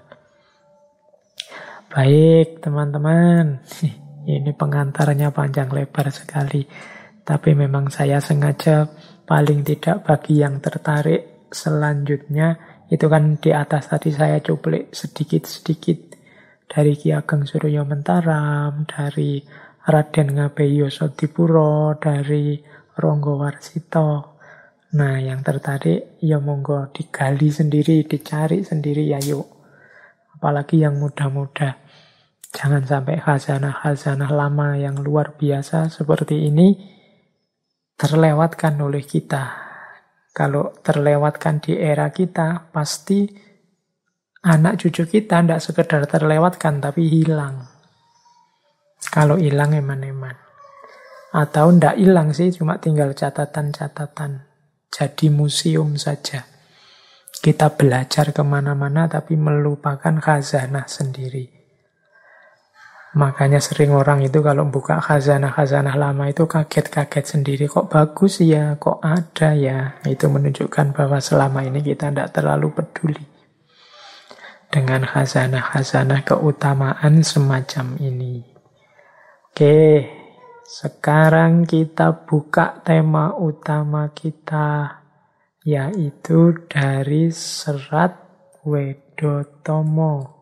Baik, teman-teman. Ini pengantarnya panjang lebar sekali. Tapi memang saya sengaja paling tidak bagi yang tertarik selanjutnya. Itu kan di atas tadi saya cuplik sedikit-sedikit. Dari Ki Ageng Suryo Mentaram, dari Raden Ngabei Yosodipuro, dari Ronggowarsito. Nah, yang tertarik ya monggo digali sendiri, dicari sendiri ya yuk. Apalagi yang muda-muda. Jangan sampai khazanah-khazanah lama yang luar biasa seperti ini terlewatkan oleh kita. Kalau terlewatkan di era kita, pasti anak cucu kita tidak sekedar terlewatkan, tapi hilang. Kalau hilang eman-eman. Atau tidak hilang sih, cuma tinggal catatan-catatan. Jadi museum saja. Kita belajar kemana-mana, tapi melupakan khazanah sendiri. Makanya sering orang itu kalau buka khazanah-khazanah lama itu kaget-kaget sendiri. Kok bagus ya, kok ada ya. Itu menunjukkan bahwa selama ini kita tidak terlalu peduli. dengan khazanah-khazanah keutamaan semacam ini. Oke, sekarang kita buka tema utama kita, yaitu dari serat Wedotomo,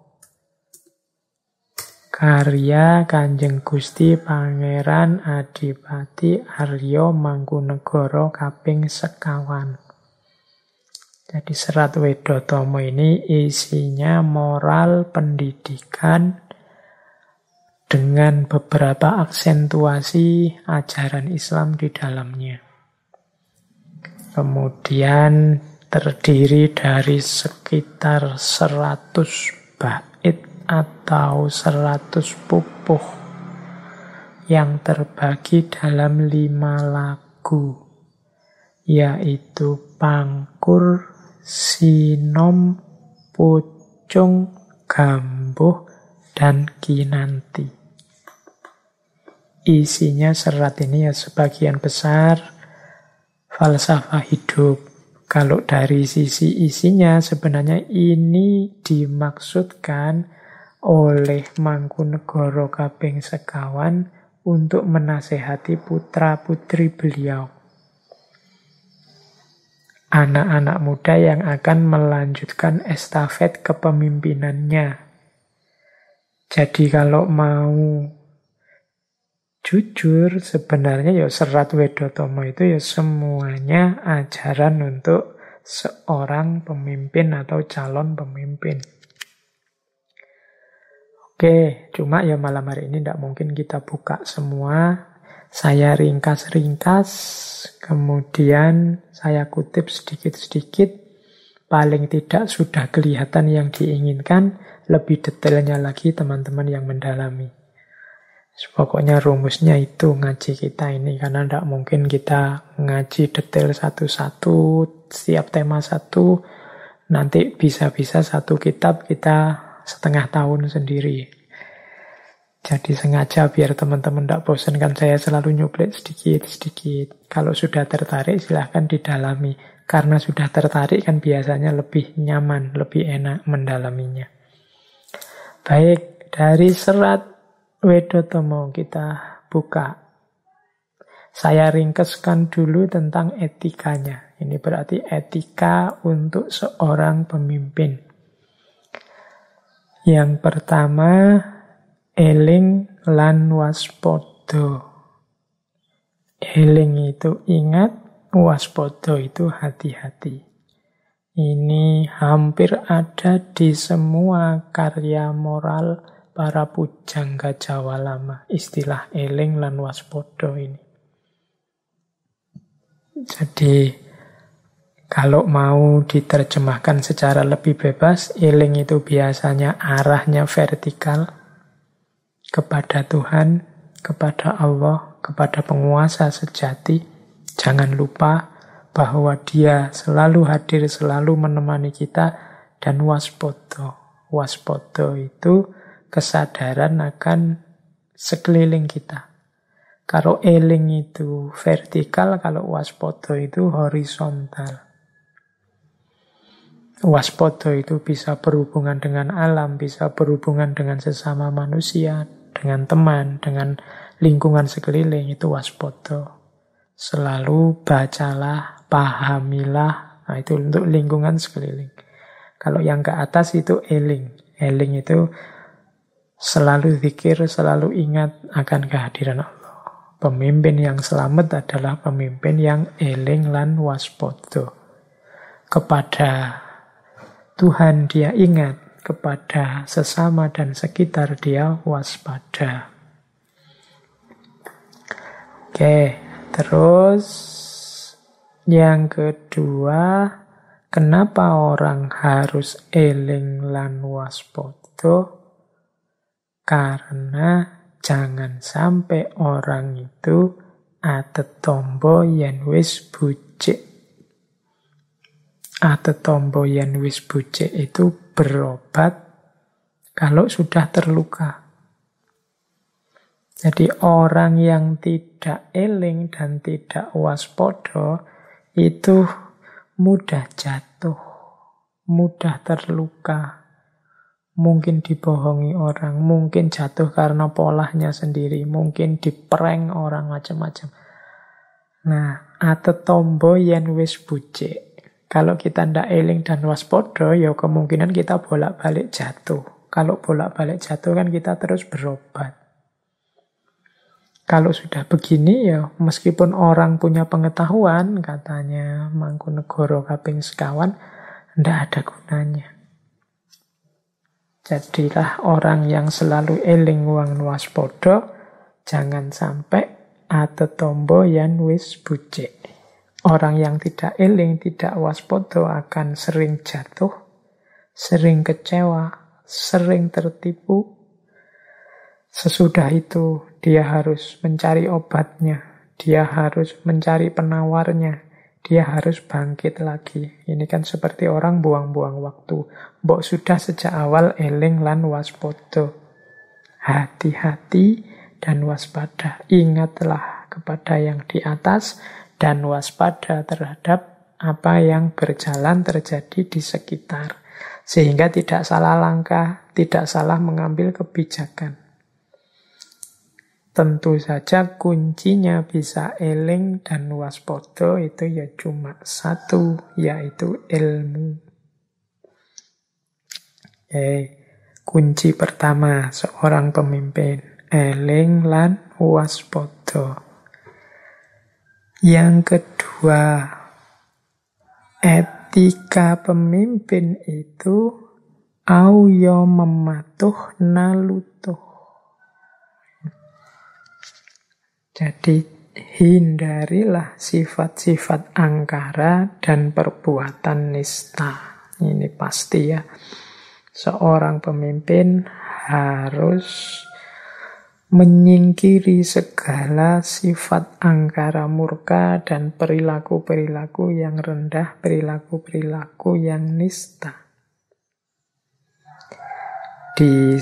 karya Kanjeng Gusti Pangeran Adipati Arya Mangkunegara kaping sekawan. Jadi serat Wedotomo ini isinya moral pendidikan dengan beberapa aksentuasi ajaran Islam di dalamnya. Kemudian terdiri dari sekitar 100 bait atau 100 pupuh yang terbagi dalam 5 lagu, yaitu Pangkur, Sinom, Pucung, Gambuh, dan Kinanti. Isinya serat ini ya sebagian besar falsafah hidup. Kalau dari sisi isinya sebenarnya ini dimaksudkan oleh Mangkunegara kaping sekawan untuk menasehati putra-putri beliau. Anak-anak muda yang akan melanjutkan estafet kepemimpinannya. Jadi kalau mau jujur, sebenarnya ya serat Wedotomo itu ya semuanya ajaran untuk seorang pemimpin atau calon pemimpin. Oke, cuma ya malam hari ini tidak mungkin kita buka semua. Saya ringkas-ringkas, kemudian saya kutip sedikit-sedikit. Paling tidak sudah kelihatan yang diinginkan, lebih detailnya lagi teman-teman yang mendalami. Pokoknya rumusnya itu ngaji kita ini, karena tidak mungkin kita ngaji detail satu-satu, setiap tema satu, nanti bisa-bisa satu kitab kita setengah tahun sendiri. Jadi sengaja biar teman-teman tidak bosan kan saya selalu nyuplik sedikit-sedikit. Kalau sudah tertarik silahkan didalami. Karena sudah tertarik kan biasanya lebih nyaman, lebih enak mendalaminya. Baik, dari serat Wedotomo kita buka. Saya ringkeskan dulu tentang etikanya. Ini berarti etika untuk seorang pemimpin. Yang pertama, eling lan waspodo. Eling itu ingat, waspodo itu hati-hati. Ini hampir ada di semua karya moral para pujangga Jawa lama. Istilah eling lan waspodo ini. Jadi kalau mau diterjemahkan secara lebih bebas, eling itu biasanya arahnya vertikal, kepada Tuhan, kepada Allah, kepada penguasa sejati. Jangan lupa bahwa Dia selalu hadir, selalu menemani kita, dan waspodo. Waspodo itu kesadaran akan sekeliling kita. Kalau eling itu vertikal, kalau waspodo itu horizontal. Waspodo itu bisa berhubungan dengan alam, bisa berhubungan dengan sesama manusia, dengan teman, dengan lingkungan sekeliling, itu waspodo. Selalu bacalah, pahamilah, nah itu untuk lingkungan sekeliling. Kalau yang ke atas itu eling. Eling itu selalu zikir, selalu ingat akan kehadiran Allah. Pemimpin yang selamat adalah pemimpin yang eling lan waspodo. Kepada Tuhan dia ingat, kepada sesama dan sekitar dia waspada. Oke, terus yang kedua, kenapa orang harus eling lan waspodo? Karena jangan sampai orang itu atetombo yen wis bucik. Atetombo yen wis bucik itu berobat kalau sudah terluka. Jadi orang yang tidak eling dan tidak waspodo itu mudah jatuh, mudah terluka, mungkin dibohongi orang, mungkin jatuh karena polanya sendiri, mungkin diprank orang macam-macam. Nah, atetombo yen wis bucik. Kalau kita ndak eling dan waspada, ya kemungkinan kita bolak-balik jatuh. Kalau bolak-balik jatuh kan kita terus berobat. Kalau sudah begini ya, meskipun orang punya pengetahuan, katanya Mangkunegoro kaping sekawan, ndak ada gunanya. Jadilah orang yang selalu eling wang waspada, jangan sampai atetombo yen wis bucik. Orang yang tidak eling, tidak waspada akan sering jatuh, sering kecewa, sering tertipu. Sesudah itu dia harus mencari obatnya, dia harus mencari penawarnya, dia harus bangkit lagi. Ini kan seperti orang buang-buang waktu. Mbok sudah sejak awal eling lan waspada. Hati-hati dan waspada. Ingatlah kepada yang di atas dan waspada terhadap apa yang berjalan terjadi di sekitar. Sehingga tidak salah langkah, tidak salah mengambil kebijakan. Tentu saja kuncinya bisa eling dan waspada itu ya cuma satu, yaitu ilmu. Kunci pertama seorang pemimpin, eling lan waspada. Yang kedua, etika pemimpin itu auyo mematuh nalutuh. Jadi hindarilah sifat-sifat angkara dan perbuatan nista. Ini pasti ya. Seorang pemimpin harus menyingkiri segala sifat angkara murka dan perilaku-perilaku yang rendah, perilaku-perilaku yang nista. Di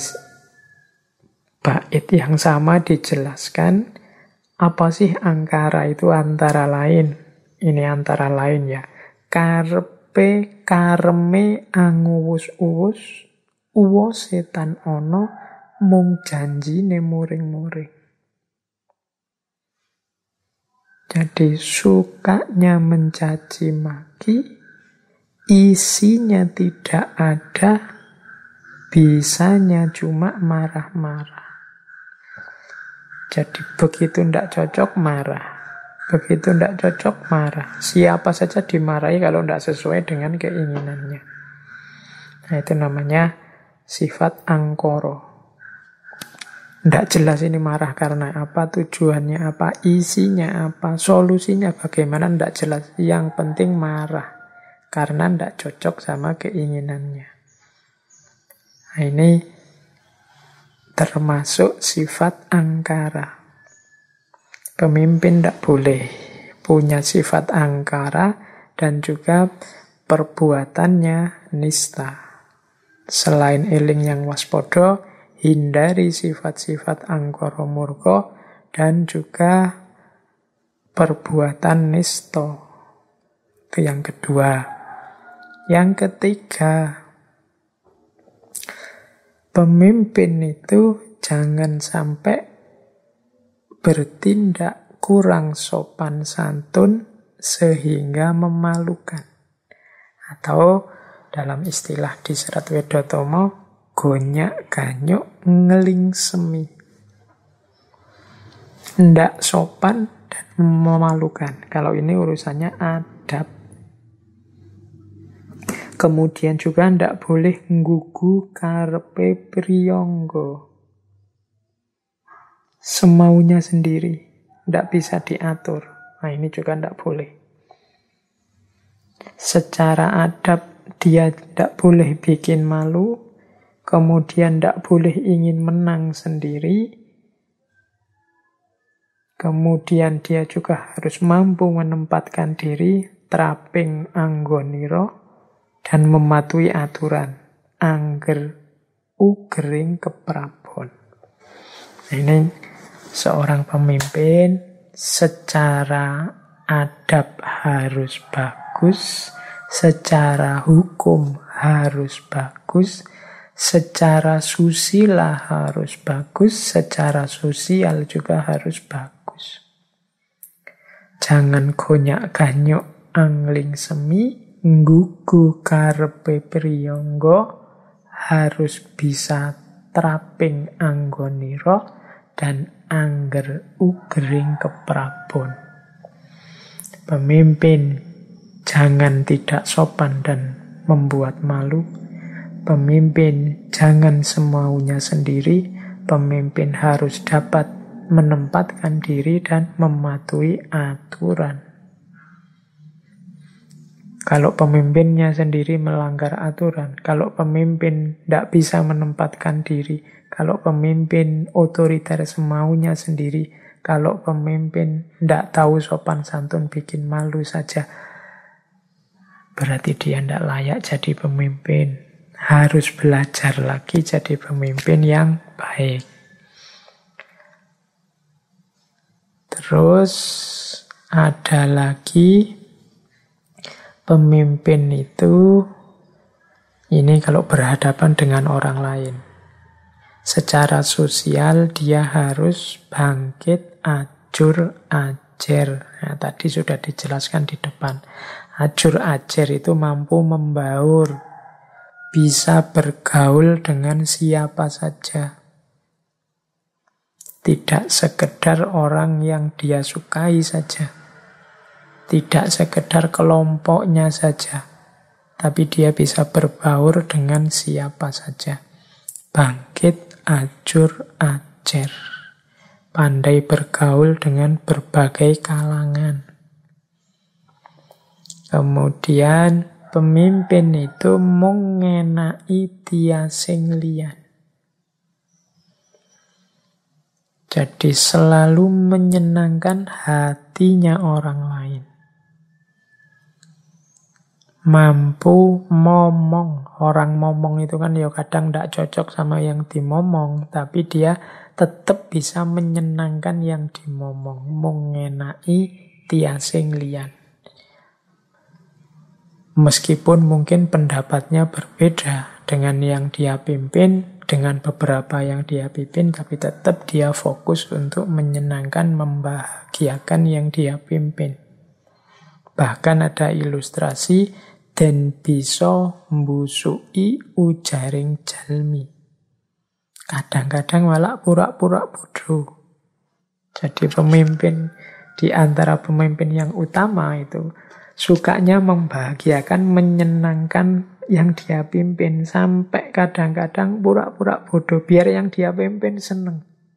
bait yang sama dijelaskan, apa sih angkara itu antara lain? Ini antara lain ya. Karepe kareme anguwus-uwus, uwo setan ono, mung janjine muring-muring. Jadi sukanya mencaci maki, isinya tidak ada, bisanya cuma marah-marah. Jadi begitu tidak cocok, marah. Begitu tidak cocok, marah. Siapa saja dimarahi kalau tidak sesuai dengan keinginannya. Nah, itu namanya sifat angkoro. Tidak jelas ini marah karena apa, tujuannya apa, isinya apa, solusinya bagaimana, tidak jelas. Yang penting marah. Karena tidak cocok sama keinginannya. Nah, ini termasuk sifat angkara. Pemimpin tidak boleh punya sifat angkara dan juga perbuatannya nista. Selain eling yang waspada, hindari sifat-sifat angkara murka dan juga perbuatan nista. Itu yang kedua. Yang ketiga, pemimpin itu jangan sampai bertindak kurang sopan santun sehingga memalukan. Atau dalam istilah di Serat Wedotomo, gonyak ganyuk ngeling semi. Ndak sopan dan memalukan. Kalau ini urusannya adab. Kemudian juga ndak boleh nggugu karepe priyangga. Semaunya sendiri, ndak bisa diatur. Nah, ini juga ndak boleh. Secara adab dia ndak boleh bikin malu, kemudian ndak boleh ingin menang sendiri. Kemudian dia juga harus mampu menempatkan diri traping anggoniro dan mematuhi aturan. Angger ugering keprabon. Ini seorang pemimpin secara adab harus bagus, secara hukum harus bagus, Secara susila harus bagus, secara sosial juga harus bagus. Jangan gonyak-ganyok angling semi, nggugu karepe priyangga, harus bisa traping anggonira dan angger ugering keprabon. Pemimpin jangan tidak sopan dan membuat malu. Pemimpin jangan semaunya sendiri. Pemimpin harus dapat menempatkan diri dan mematuhi aturan. Kalau pemimpinnya sendiri melanggar aturan, kalau pemimpin tidak bisa menempatkan diri, kalau pemimpin otoriter semaunya sendiri, kalau pemimpin tidak tahu sopan santun bikin malu saja, berarti dia tidak layak jadi pemimpin. Harus belajar lagi jadi pemimpin yang baik. Terus ada lagi pemimpin itu, ini kalau berhadapan dengan orang lain. Secara sosial dia harus bangkit, ajur, ajer. Nah, tadi sudah dijelaskan di depan. Ajur, ajer itu mampu membaur. Bisa bergaul dengan siapa saja. Tidak sekedar orang yang dia sukai saja. Tidak sekedar kelompoknya saja. Tapi dia bisa berbaur dengan siapa saja. Bangkit, ajur, ajer. Pandai bergaul dengan berbagai kalangan. Kemudian pemimpin itu mengenai tiasing liyan. Jadi selalu menyenangkan hatinya orang lain. Mampu momong. Orang momong itu kan ya kadang tidak cocok sama yang dimomong. Tapi dia tetap bisa menyenangkan yang dimomong. Mengenai tiasing liyan. Meskipun mungkin pendapatnya berbeda dengan yang dia pimpin, dengan beberapa yang dia pimpin, tapi tetap dia fokus untuk menyenangkan, membahagiakan yang dia pimpin. Bahkan ada ilustrasi, den bisa mbusui ujaring jalmi. Kadang-kadang malah pura-pura bodoh. Jadi pemimpin, di antara pemimpin yang utama itu, sukanya membahagiakan, menyenangkan yang dia pimpin. Sampai kadang-kadang pura-pura bodoh, biar yang dia pimpin seneng.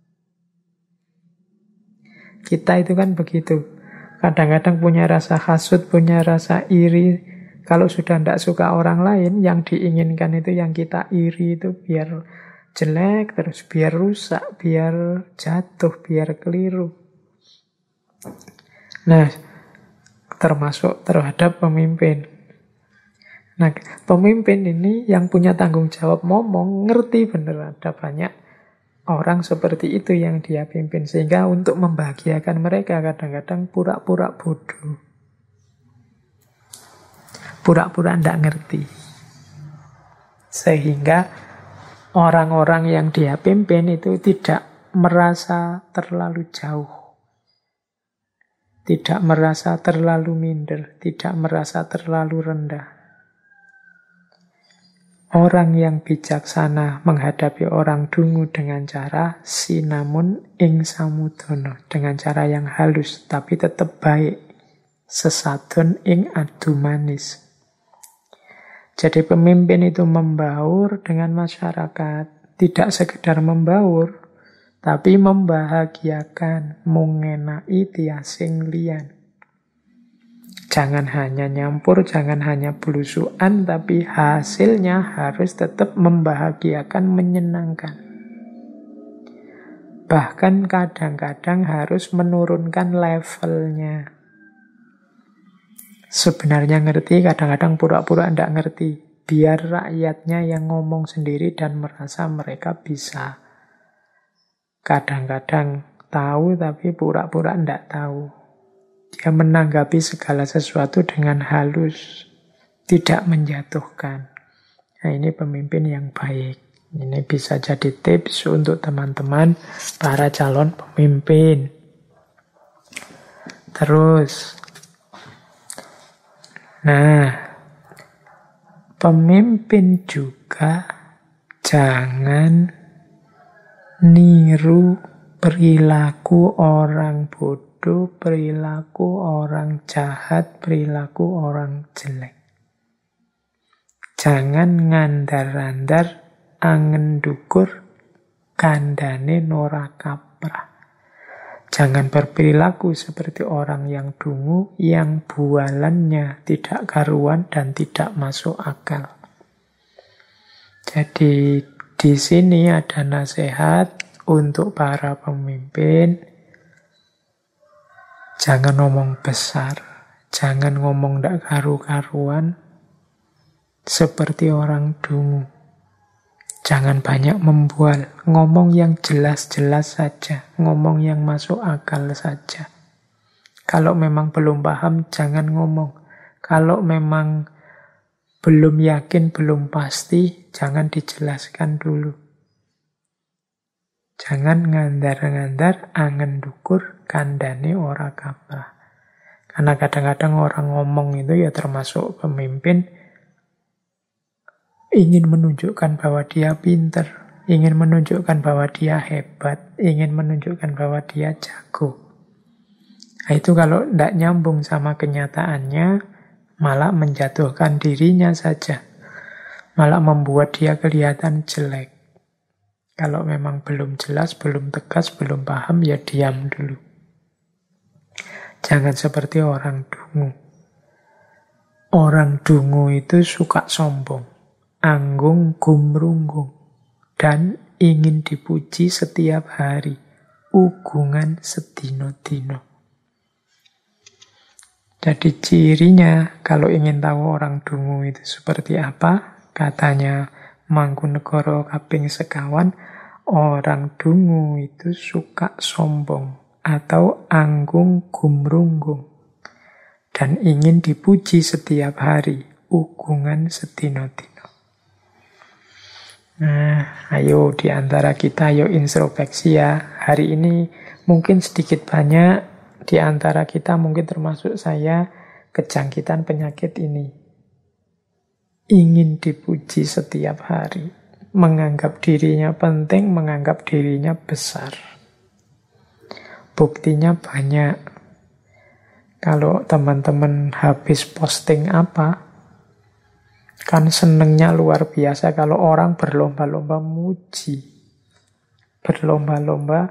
Kita itu kan begitu. Kadang-kadang punya rasa hasut, punya rasa iri. Kalau sudah tidak suka orang lain, yang diinginkan itu yang kita iri itu biar jelek, terus biar rusak, biar jatuh, biar keliru. Nah, termasuk terhadap pemimpin. Nah, pemimpin ini yang punya tanggung jawab ngomong, ngerti bener ada banyak orang seperti itu yang dia pimpin. Sehingga untuk membahagiakan mereka kadang-kadang pura-pura bodoh. Pura-pura tidak ngerti. Sehingga orang-orang yang dia pimpin itu tidak merasa terlalu jauh. Tidak merasa terlalu minder, tidak merasa terlalu rendah. Orang yang bijaksana menghadapi orang dungu dengan cara sinamun ing samudana, dengan cara yang halus tapi tetap baik. Sesadon ing adu manis. Jadi pemimpin itu membaur dengan masyarakat, tidak sekedar membaur, tapi membahagiakan, mengenai tiasing liyan. Jangan hanya nyampur, jangan hanya belusuan, tapi hasilnya harus tetap membahagiakan, menyenangkan. Bahkan kadang-kadang harus menurunkan levelnya. Sebenarnya ngerti, kadang-kadang pura-pura tidak ngerti. Biar rakyatnya yang ngomong sendiri dan merasa mereka bisa. Kadang-kadang tahu tapi pura-pura tidak tahu. Dia menanggapi segala sesuatu dengan halus, tidak menjatuhkan. Nah, ini pemimpin yang baik. Ini bisa jadi tips untuk teman-teman para calon pemimpin. Terus, nah, pemimpin juga jangan niru perilaku orang bodoh, perilaku orang jahat, perilaku orang jelek. Jangan ngandar-andar angen dukur kandane nora kaprah. Jangan berperilaku seperti orang yang dungu, yang bualannya tidak karuan dan tidak masuk akal. Jadi di sini ada nasihat untuk para pemimpin. Jangan ngomong besar, jangan ngomong tidak karu-karuan seperti orang dungu. Jangan banyak membual, ngomong yang jelas-jelas saja, ngomong yang masuk akal saja. Kalau memang belum paham, jangan ngomong. Kalau memang belum yakin, belum pasti, jangan dijelaskan dulu. Jangan ngandar-ngandar, angen dukur, kandane ora kaprah. Karena kadang-kadang orang ngomong itu ya termasuk pemimpin, ingin menunjukkan bahwa dia pinter, ingin menunjukkan bahwa dia hebat, ingin menunjukkan bahwa dia jago. Nah, itu kalau tidak nyambung sama kenyataannya, malah menjatuhkan dirinya saja. Malah membuat dia kelihatan jelek. Kalau memang belum jelas, belum tegas, belum paham, ya diam dulu. Jangan seperti orang dungu. Orang dungu itu suka sombong, anggung gumrunggung, dan ingin dipuji setiap hari, ugungan sedino-dino. Jadi cirinya, kalau ingin tahu orang dungu itu seperti apa, katanya Mangkunegara kaping sekawan, orang dungu itu suka sombong atau anggung gumrunggung dan ingin dipuji setiap hari, ugungan sedino-dino. Nah, ayo di antara kita, ayo introspeksi ya. Hari ini mungkin sedikit banyak di antara kita, mungkin termasuk saya, kejangkitan penyakit ini. Ingin dipuji setiap hari. Menganggap dirinya penting, menganggap dirinya besar. Buktinya banyak. Kalau teman-teman habis posting apa, kan senengnya luar biasa kalau orang berlomba-lomba muji. Berlomba-lomba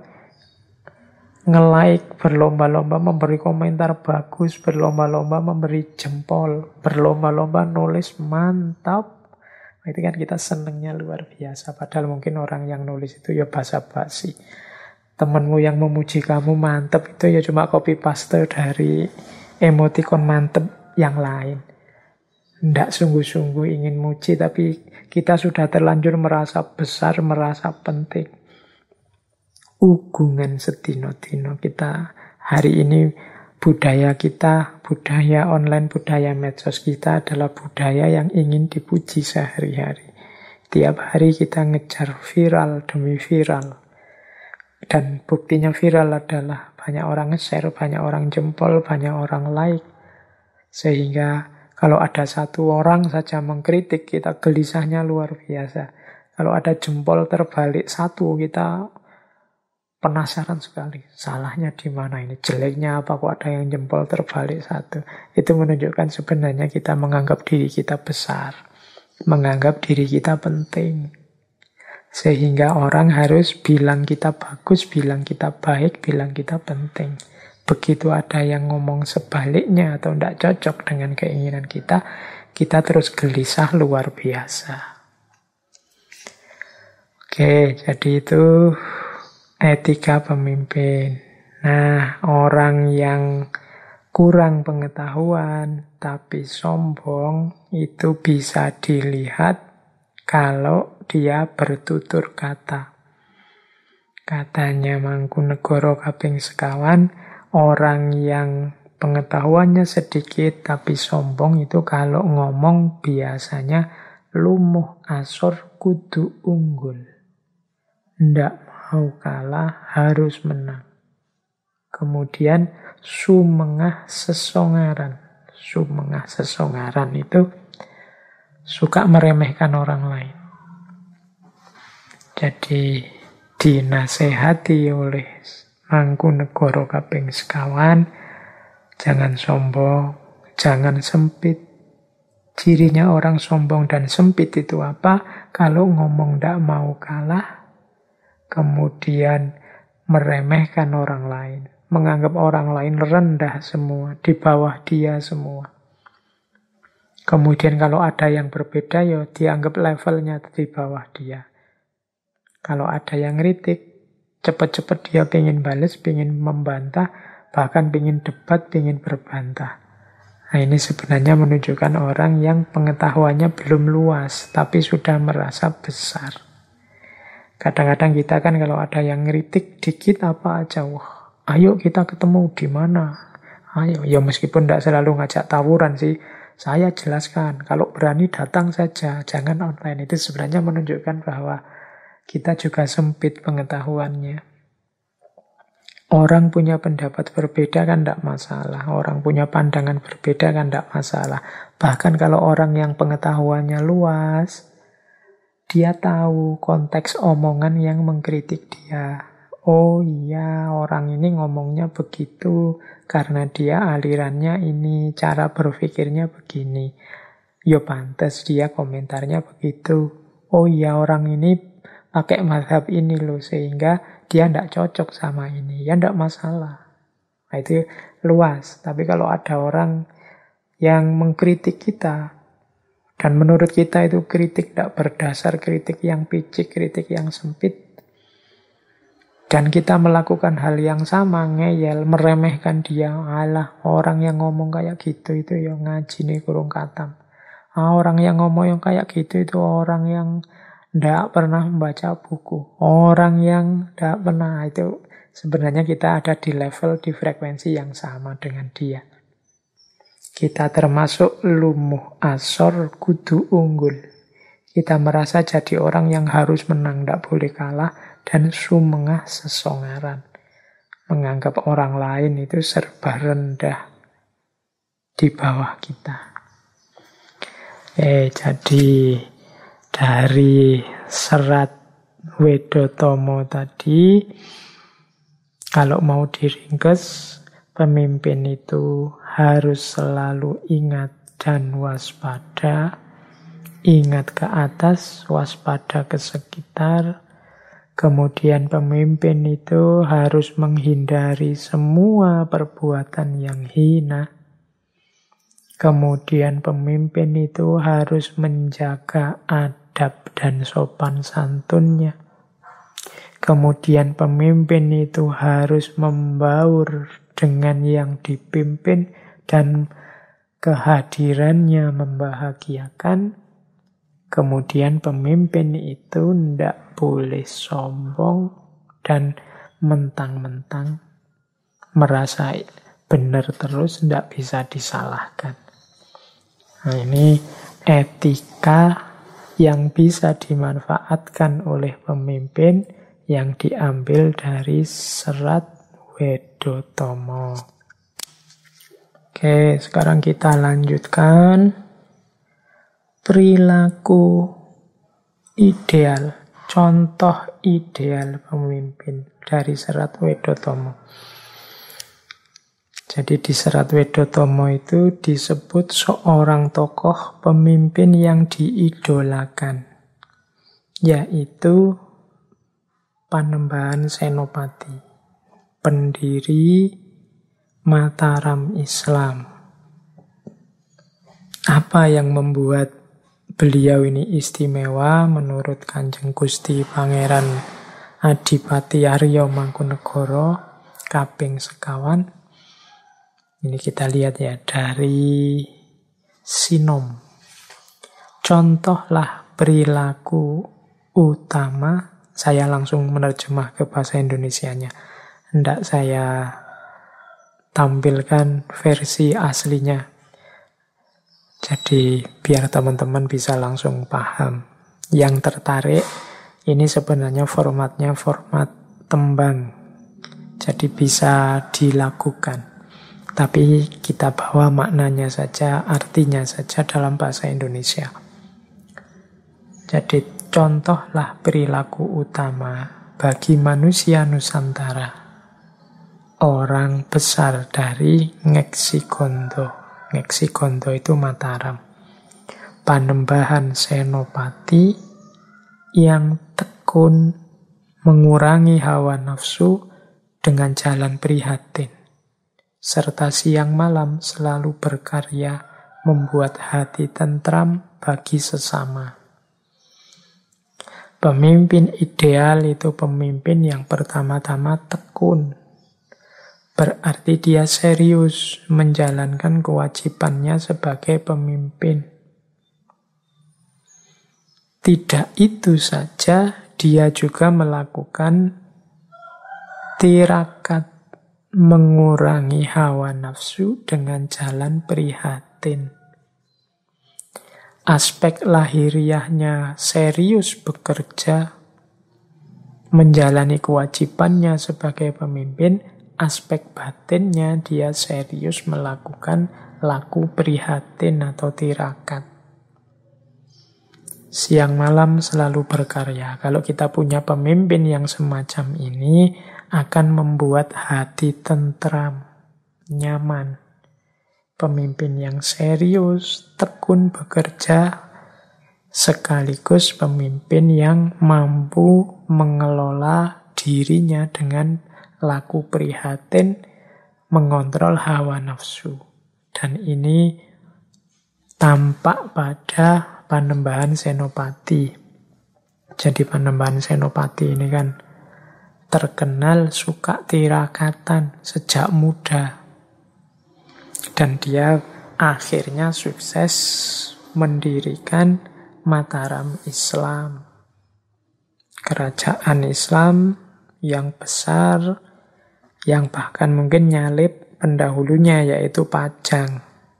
nge-like, berlomba-lomba memberi komentar bagus, berlomba-lomba memberi jempol, berlomba-lomba nulis mantap. Itu kan kita senengnya luar biasa. Padahal mungkin orang yang nulis itu ya basa-basi. Temenmu yang memuji kamu mantap itu ya cuma copy paste dari emoticon mantap yang lain. Tidak sungguh-sungguh ingin muji, tapi kita sudah terlanjur merasa besar, merasa penting. Ugungan sedino-dino kita hari ini, budaya kita, budaya online, budaya medsos kita adalah budaya yang ingin dipuji sehari-hari. Tiap hari kita ngejar viral demi viral. Dan buktinya viral adalah banyak orang nge-share, banyak orang jempol, banyak orang like. Sehingga kalau ada satu orang saja mengkritik, kita gelisahnya luar biasa. Kalau ada jempol terbalik satu, kita penasaran sekali. Salahnya di mana ini? Jeleknya apa kok ada yang jempol terbalik satu? Itu menunjukkan sebenarnya kita menganggap diri kita besar. Menganggap diri kita penting. Sehingga orang harus bilang kita bagus, bilang kita baik, bilang kita penting. Begitu ada yang ngomong sebaliknya atau tidak cocok dengan keinginan kita, kita terus gelisah luar biasa. Oke, jadi itu etika pemimpin. Nah, orang yang kurang pengetahuan tapi sombong itu bisa dilihat kalau dia bertutur kata. Katanya Mangkunegara kaping sekawan, orang yang pengetahuannya sedikit tapi sombong itu kalau ngomong biasanya lumuh asor kudu unggul. Ndak mau kalah, harus menang. Kemudian sumengah sesongaran. Sumengah sesongaran itu suka meremehkan orang lain. Jadi dinasehati oleh Mangkunegara kaping sekawan, jangan sombong, jangan sempit. Cirinya orang sombong dan sempit itu apa? Kalau ngomong ndak mau kalah, kemudian meremehkan orang lain, menganggap orang lain rendah semua, di bawah dia semua. Kemudian kalau ada yang berbeda, ya dianggap levelnya di bawah dia. Kalau ada yang kritik, cepat-cepat dia pengen bales, pengen membantah, bahkan pengen debat, pengen berbantah. Nah, ini sebenarnya menunjukkan orang yang pengetahuannya belum luas, tapi sudah merasa besar. Kadang-kadang kita kan kalau ada yang ngeritik dikit apa aja, wah, ayo kita ketemu di mana? Ayo, ya meskipun tidak selalu ngajak tawuran sih, saya jelaskan, kalau berani datang saja, jangan online. Itu sebenarnya menunjukkan bahwa kita juga sempit pengetahuannya. Orang punya pendapat berbeda kan tidak masalah. Orang punya pandangan berbeda kan tidak masalah. Bahkan kalau orang yang pengetahuannya luas, dia tahu konteks omongan yang mengkritik dia. Oh iya, orang ini ngomongnya begitu karena dia alirannya ini, cara berpikirnya begini. Ya pantas dia komentarnya begitu. Oh iya, orang ini pakai mazhab ini loh, sehingga dia tidak cocok sama ini. Ya tidak masalah. Nah, itu luas. Tapi kalau ada orang yang mengkritik kita, dan menurut kita itu kritik tidak berdasar, kritik yang picik, kritik yang sempit, dan kita melakukan hal yang sama, ngeyel, meremehkan dia, alah orang yang ngomong kayak gitu itu ya ngaji nih kurung katam. Orang yang ngomong yang kayak gitu itu orang yang tidak pernah membaca buku. Orang yang tidak pernah, itu sebenarnya kita ada di level, di frekuensi yang sama dengan dia. Kita termasuk lumuh asor kudu unggul. Kita merasa jadi orang yang harus menang, tidak boleh kalah, dan sumengah sesongaran. Menganggap orang lain itu serba rendah di bawah kita. Jadi dari serat Wedotomo tadi, kalau mau diringkes, pemimpin itu harus selalu ingat dan waspada, ingat ke atas, waspada ke sekitar. Kemudian pemimpin itu harus menghindari semua perbuatan yang hina. Kemudian pemimpin itu harus menjaga adab dan sopan santunnya. Kemudian pemimpin itu harus membaur dengan yang dipimpin dan kehadirannya membahagiakan. Kemudian pemimpin itu tidak boleh sombong dan mentang-mentang merasa benar terus, tidak bisa disalahkan. Nah, ini etika yang bisa dimanfaatkan oleh pemimpin yang diambil dari serat Wedotomo. Oke, sekarang kita lanjutkan perilaku ideal, contoh ideal pemimpin dari serat Wedotomo. Jadi di serat Wedotomo itu disebut seorang tokoh pemimpin yang diidolakan, yaitu Panembahan Senopati, pendiri Mataram Islam. Apa yang membuat beliau ini istimewa menurut Kanjeng Gusti Pangeran Adipati Arya Mangkunegara kaping sekawan? Ini kita lihat ya dari Sinom. Contohlah perilaku utama. Saya langsung menerjemah ke bahasa Indonesianya. Hendak saya tampilkan versi aslinya. Jadi biar teman-teman bisa langsung paham. Yang tertarik, ini sebenarnya formatnya format tembang. Jadi bisa dilakukan. Tapi kita bawa maknanya saja, artinya saja dalam bahasa Indonesia. Jadi contohlah perilaku utama bagi manusia Nusantara. Orang besar dari Ngeksikondo. Ngeksikondo itu Mataram. Panembahan Senopati yang tekun mengurangi hawa nafsu dengan jalan prihatin. Serta siang malam selalu berkarya membuat hati tentram bagi sesama. Pemimpin ideal itu pemimpin yang pertama-tama tekun. Berarti dia serius menjalankan kewajibannya sebagai pemimpin. Tidak itu saja, dia juga melakukan tirakat, mengurangi hawa nafsu dengan jalan prihatin. Aspek lahiriahnya serius bekerja, menjalani kewajibannya sebagai pemimpin. Aspek batinnya dia serius melakukan laku prihatin atau tirakat. Siang malam selalu berkarya. Kalau kita punya pemimpin yang semacam ini, akan membuat hati tentram, nyaman. Pemimpin yang serius, tekun bekerja, sekaligus pemimpin yang mampu mengelola dirinya dengan laku prihatin, mengontrol hawa nafsu. Dan ini tampak pada Panembahan Senopati. Jadi Panembahan Senopati ini kan terkenal suka tirakatan sejak muda. Dan dia akhirnya sukses mendirikan Mataram Islam. Kerajaan Islam yang besar, yang bahkan mungkin nyalip pendahulunya yaitu Pajang.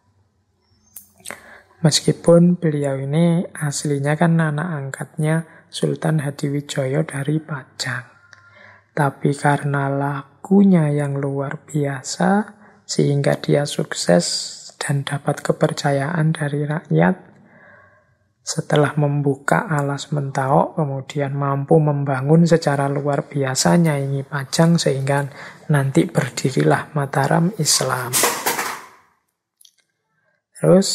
Meskipun beliau ini aslinya kan anak angkatnya Sultan Hadiwijoyo dari Pajang. Tapi karena lakunya yang luar biasa, sehingga dia sukses dan dapat kepercayaan dari rakyat. Setelah membuka alas Mentawok, kemudian mampu membangun secara luar biasa nyaingi Pajang, sehingga nanti berdirilah Mataram Islam. Terus,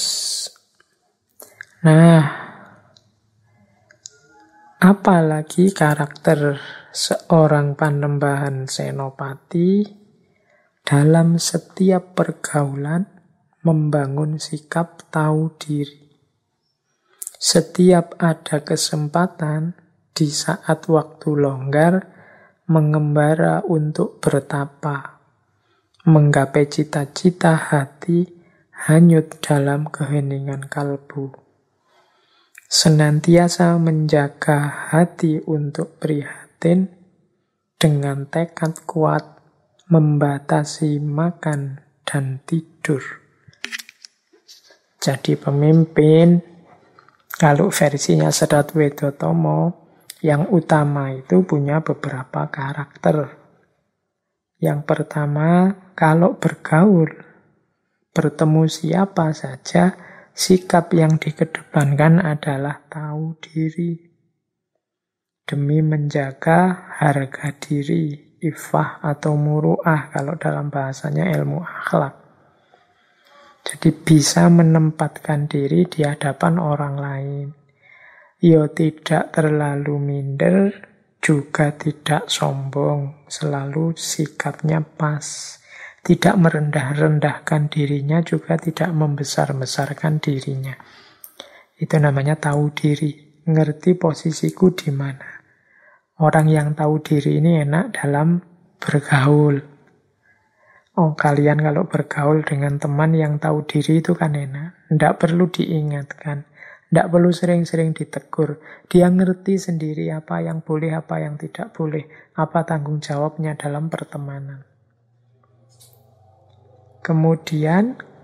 apalagi karakter seorang Panembahan Senopati dalam setiap pergaulan membangun sikap tahu diri. Setiap ada kesempatan di saat waktu longgar mengembara untuk bertapa, menggapai cita-cita hati hanyut dalam keheningan kalbu. Senantiasa menjaga hati untuk prihatin dengan tekad kuat membatasi makan dan tidur. Jadi pemimpin, kalau versinya Serat Wedotomo, yang utama itu punya beberapa karakter. Yang pertama, kalau bergaul, bertemu siapa saja, sikap yang dikedepankan adalah tahu diri. Demi menjaga harga diri, iffah atau muru'ah kalau dalam bahasanya ilmu akhlak. Jadi bisa menempatkan diri di hadapan orang lain. Ya tidak terlalu minder, juga tidak sombong. Selalu sikapnya pas. Tidak merendah-rendahkan dirinya, juga tidak membesar-besarkan dirinya. Itu namanya tahu diri. Ngerti posisiku di mana. Orang yang tahu diri ini enak dalam bergaul. Oh, kalian kalau bergaul dengan teman yang tahu diri itu kan enak. Tidak perlu diingatkan. Tidak perlu sering-sering ditegur. Dia ngerti sendiri apa yang boleh, apa yang tidak boleh. Apa tanggung jawabnya dalam pertemanan. Kemudian,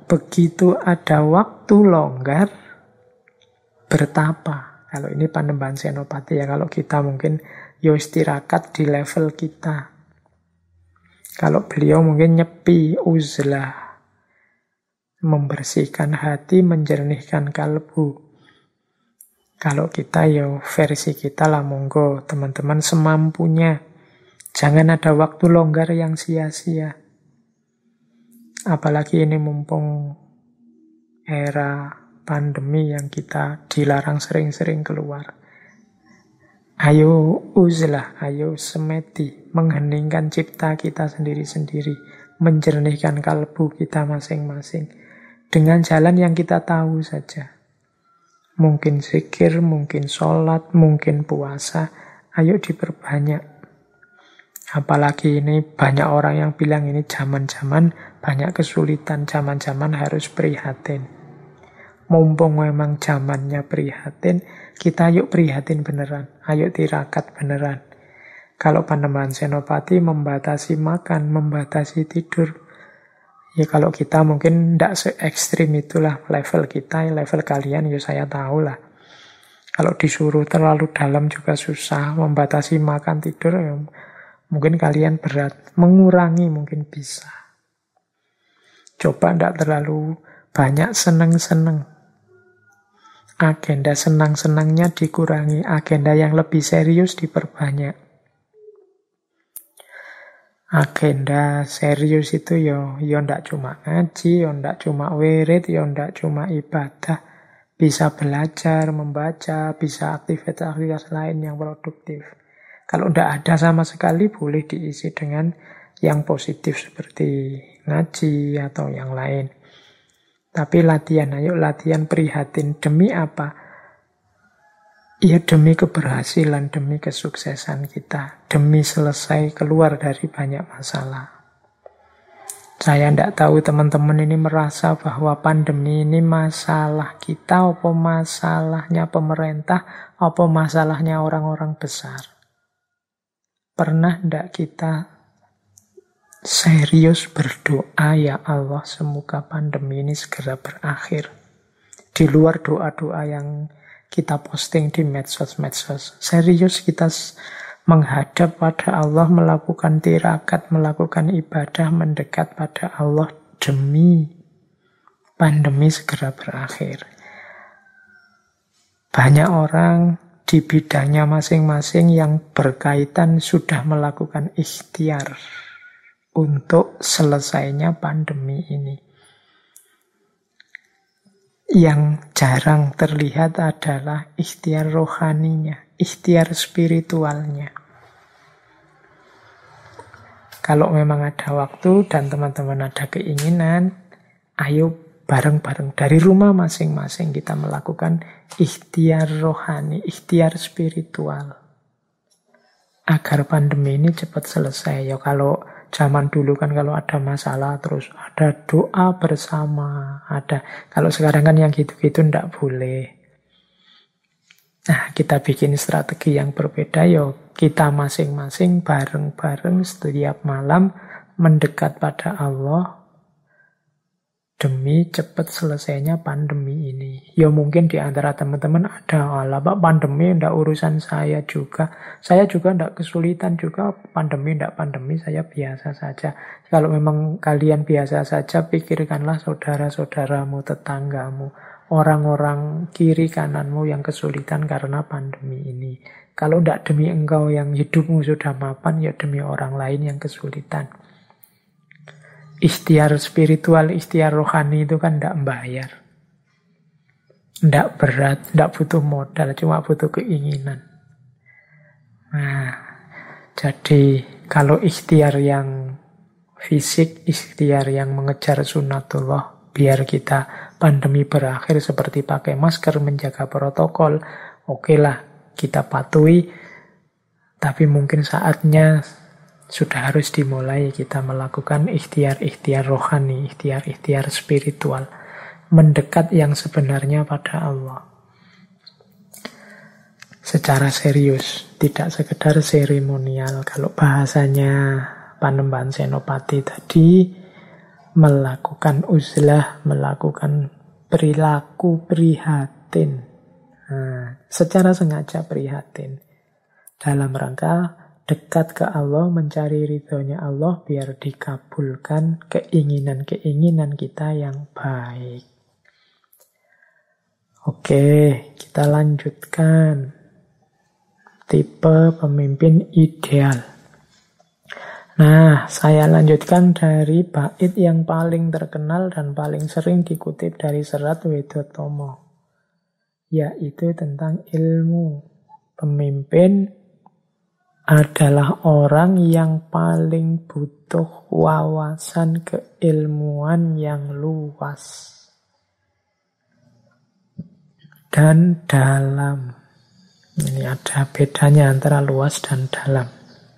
begitu ada waktu longgar, bertapa. Kalau ini Panembahan Senopati ya, kalau kita mungkin yo istirahat di level kita. Kalau beliau mungkin nyepi, uzlah, membersihkan hati, menjernihkan kalbu. Kalau kita yo versi kita lah, monggo teman-teman semampunya. Jangan ada waktu longgar yang sia-sia. Apalagi ini mumpung era pandemi yang kita dilarang sering-sering keluar. Ayo uzlah, ayo semedi, mengheningkan cipta kita sendiri-sendiri, menjernihkan kalbu kita masing-masing dengan jalan yang kita tahu saja. Mungkin zikir, mungkin sholat, mungkin puasa. Ayo diperbanyak. Apalagi ini banyak orang yang bilang ini zaman-zaman banyak kesulitan, zaman-zaman harus prihatin. Mumpung memang zamannya prihatin, kita yuk prihatin beneran. Ayo tirakat beneran. Kalau Panembahan Senopati membatasi makan, membatasi tidur. Ya kalau kita mungkin tidak se-ekstrim itulah level kita, level kalian ya saya tahu lah. Kalau disuruh terlalu dalam juga susah, membatasi makan tidur ya mungkin kalian berat. Mengurangi mungkin bisa. Coba tidak terlalu banyak seneng-seneng. Agenda senang-senangnya dikurangi, agenda yang lebih serius diperbanyak. Agenda serius itu yo ndak cuma ngaji, yo ndak cuma wirid, yo ndak cuma ibadah. Bisa belajar, membaca, bisa aktivitas-aktivitas lain yang produktif. Kalau ndak ada sama sekali, boleh diisi dengan yang positif seperti ngaji atau yang lain. Tapi latihan, ayo latihan prihatin. Demi apa? Ya demi keberhasilan, demi kesuksesan kita. Demi selesai keluar dari banyak masalah. Saya tidak tahu teman-teman ini merasa bahwa pandemi ini masalah kita, apa masalahnya pemerintah, apa masalahnya orang-orang besar. Pernah tidak kita serius berdoa, ya Allah semoga pandemi ini segera berakhir. Di luar doa-doa yang kita posting di medsos-medsos. Serius kita menghadap pada Allah, melakukan tirakat, melakukan ibadah, mendekat pada Allah demi pandemi segera berakhir. Banyak orang di bidangnya masing-masing yang berkaitan sudah melakukan ikhtiar untuk selesainya pandemi ini. Yang jarang terlihat adalah ikhtiar rohaninya, ikhtiar spiritualnya. Kalau memang ada waktu dan teman-teman ada keinginan, ayo bareng-bareng dari rumah masing-masing kita melakukan ikhtiar rohani, ikhtiar spiritual. Agar pandemi ini cepat selesai. Ya kalau zaman dulu kan kalau ada masalah terus ada doa bersama, ada. Kalau sekarang kan yang gitu-gitu ndak boleh. Nah, kita bikin strategi yang berbeda, yo kita masing-masing bareng-bareng setiap malam mendekat pada Allah demi cepat selesainya pandemi ini. Ya mungkin di antara teman-teman ada, ala Pak pandemi ndak urusan saya juga. Saya juga ndak kesulitan juga, pandemi ndak pandemi, saya biasa saja. Kalau memang kalian biasa saja, pikirkanlah saudara-saudaramu, tetanggamu, orang-orang kiri kananmu yang kesulitan karena pandemi ini. Kalau ndak demi engkau yang hidupmu sudah mapan, ya demi orang lain yang kesulitan. Ikhtiar spiritual, ikhtiar rohani itu kan tidak membayar. Tidak berat, tidak butuh modal, cuma butuh keinginan. Nah, jadi kalau ikhtiar yang fisik, ikhtiar yang mengejar sunnatullah, biar kita pandemi berakhir seperti pakai masker, menjaga protokol, oke lah, kita patuhi. Tapi mungkin saatnya sudah harus dimulai kita melakukan ikhtiar-ikhtiar rohani, ikhtiar-ikhtiar spiritual. Mendekat yang sebenarnya pada Allah. Secara serius, tidak sekedar seremonial. Kalau bahasanya Panembahan Senopati tadi, melakukan uzlah, melakukan perilaku prihatin. Secara sengaja prihatin. Dalam rangka dekat ke Allah, mencari ridhonya Allah, biar dikabulkan keinginan-keinginan kita yang baik. Oke, kita lanjutkan. Tipe pemimpin ideal. Nah, saya lanjutkan dari bait yang paling terkenal dan paling sering dikutip dari serat Wedotomo, yaitu tentang ilmu. Pemimpin adalah orang yang paling butuh wawasan keilmuan yang luas dan dalam. Ini ada bedanya antara luas dan dalam.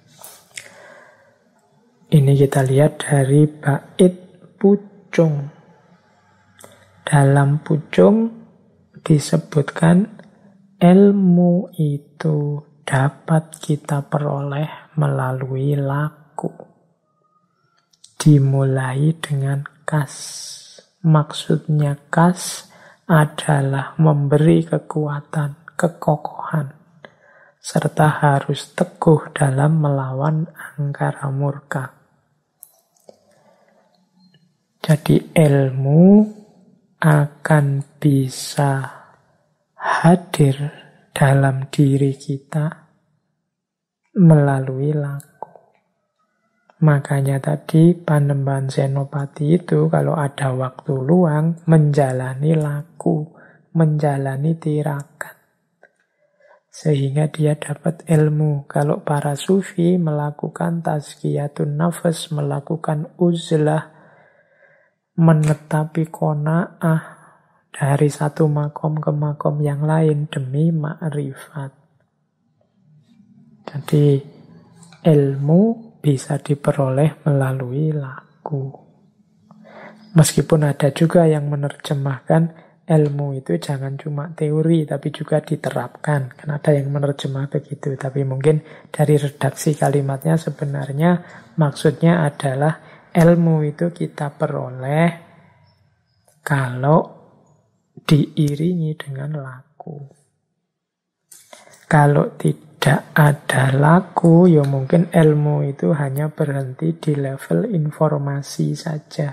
Ini kita lihat dari bait Pucung. Dalam Pucung disebutkan ilmu itu dapat kita peroleh melalui laku. Dimulai dengan kas. Maksudnya kas adalah memberi kekuatan, kekokohan, serta harus teguh dalam melawan angkara murka. Jadi ilmu akan bisa hadir dalam diri kita melalui laku. Makanya tadi Panembahan Senopati itu kalau ada waktu luang menjalani laku, menjalani tirakat. Sehingga dia dapat ilmu. Kalau para sufi melakukan tazkiyatun nafas, melakukan uzlah, menetapi qanaah dari satu makom ke makom yang lain demi ma'rifat. Jadi ilmu bisa diperoleh melalui laku. Meskipun ada juga yang menerjemahkan ilmu itu jangan cuma teori, tapi juga diterapkan. Kan ada yang menerjemah begitu. Tapi mungkin dari redaksi kalimatnya sebenarnya maksudnya adalah ilmu itu kita peroleh kalau diiringi dengan laku. Kalau tidak ada laku, ya mungkin ilmu itu hanya berhenti di level informasi saja.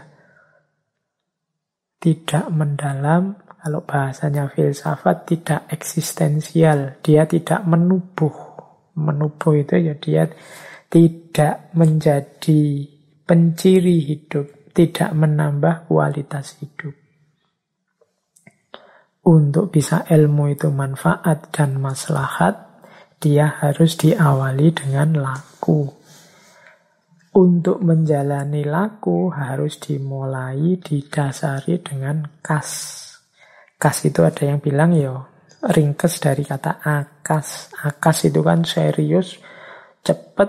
Tidak mendalam. Kalau bahasanya filsafat, tidak eksistensial. Dia tidak menubuh. Menubuh itu ya dia tidak menjadi penciri hidup. Tidak menambah kualitas hidup. Untuk bisa ilmu itu manfaat dan maslahat, dia harus diawali dengan laku. Untuk menjalani laku harus dimulai, didasari dengan kas. Kas itu ada yang bilang ringkes dari kata akas. Akas itu kan serius, cepat,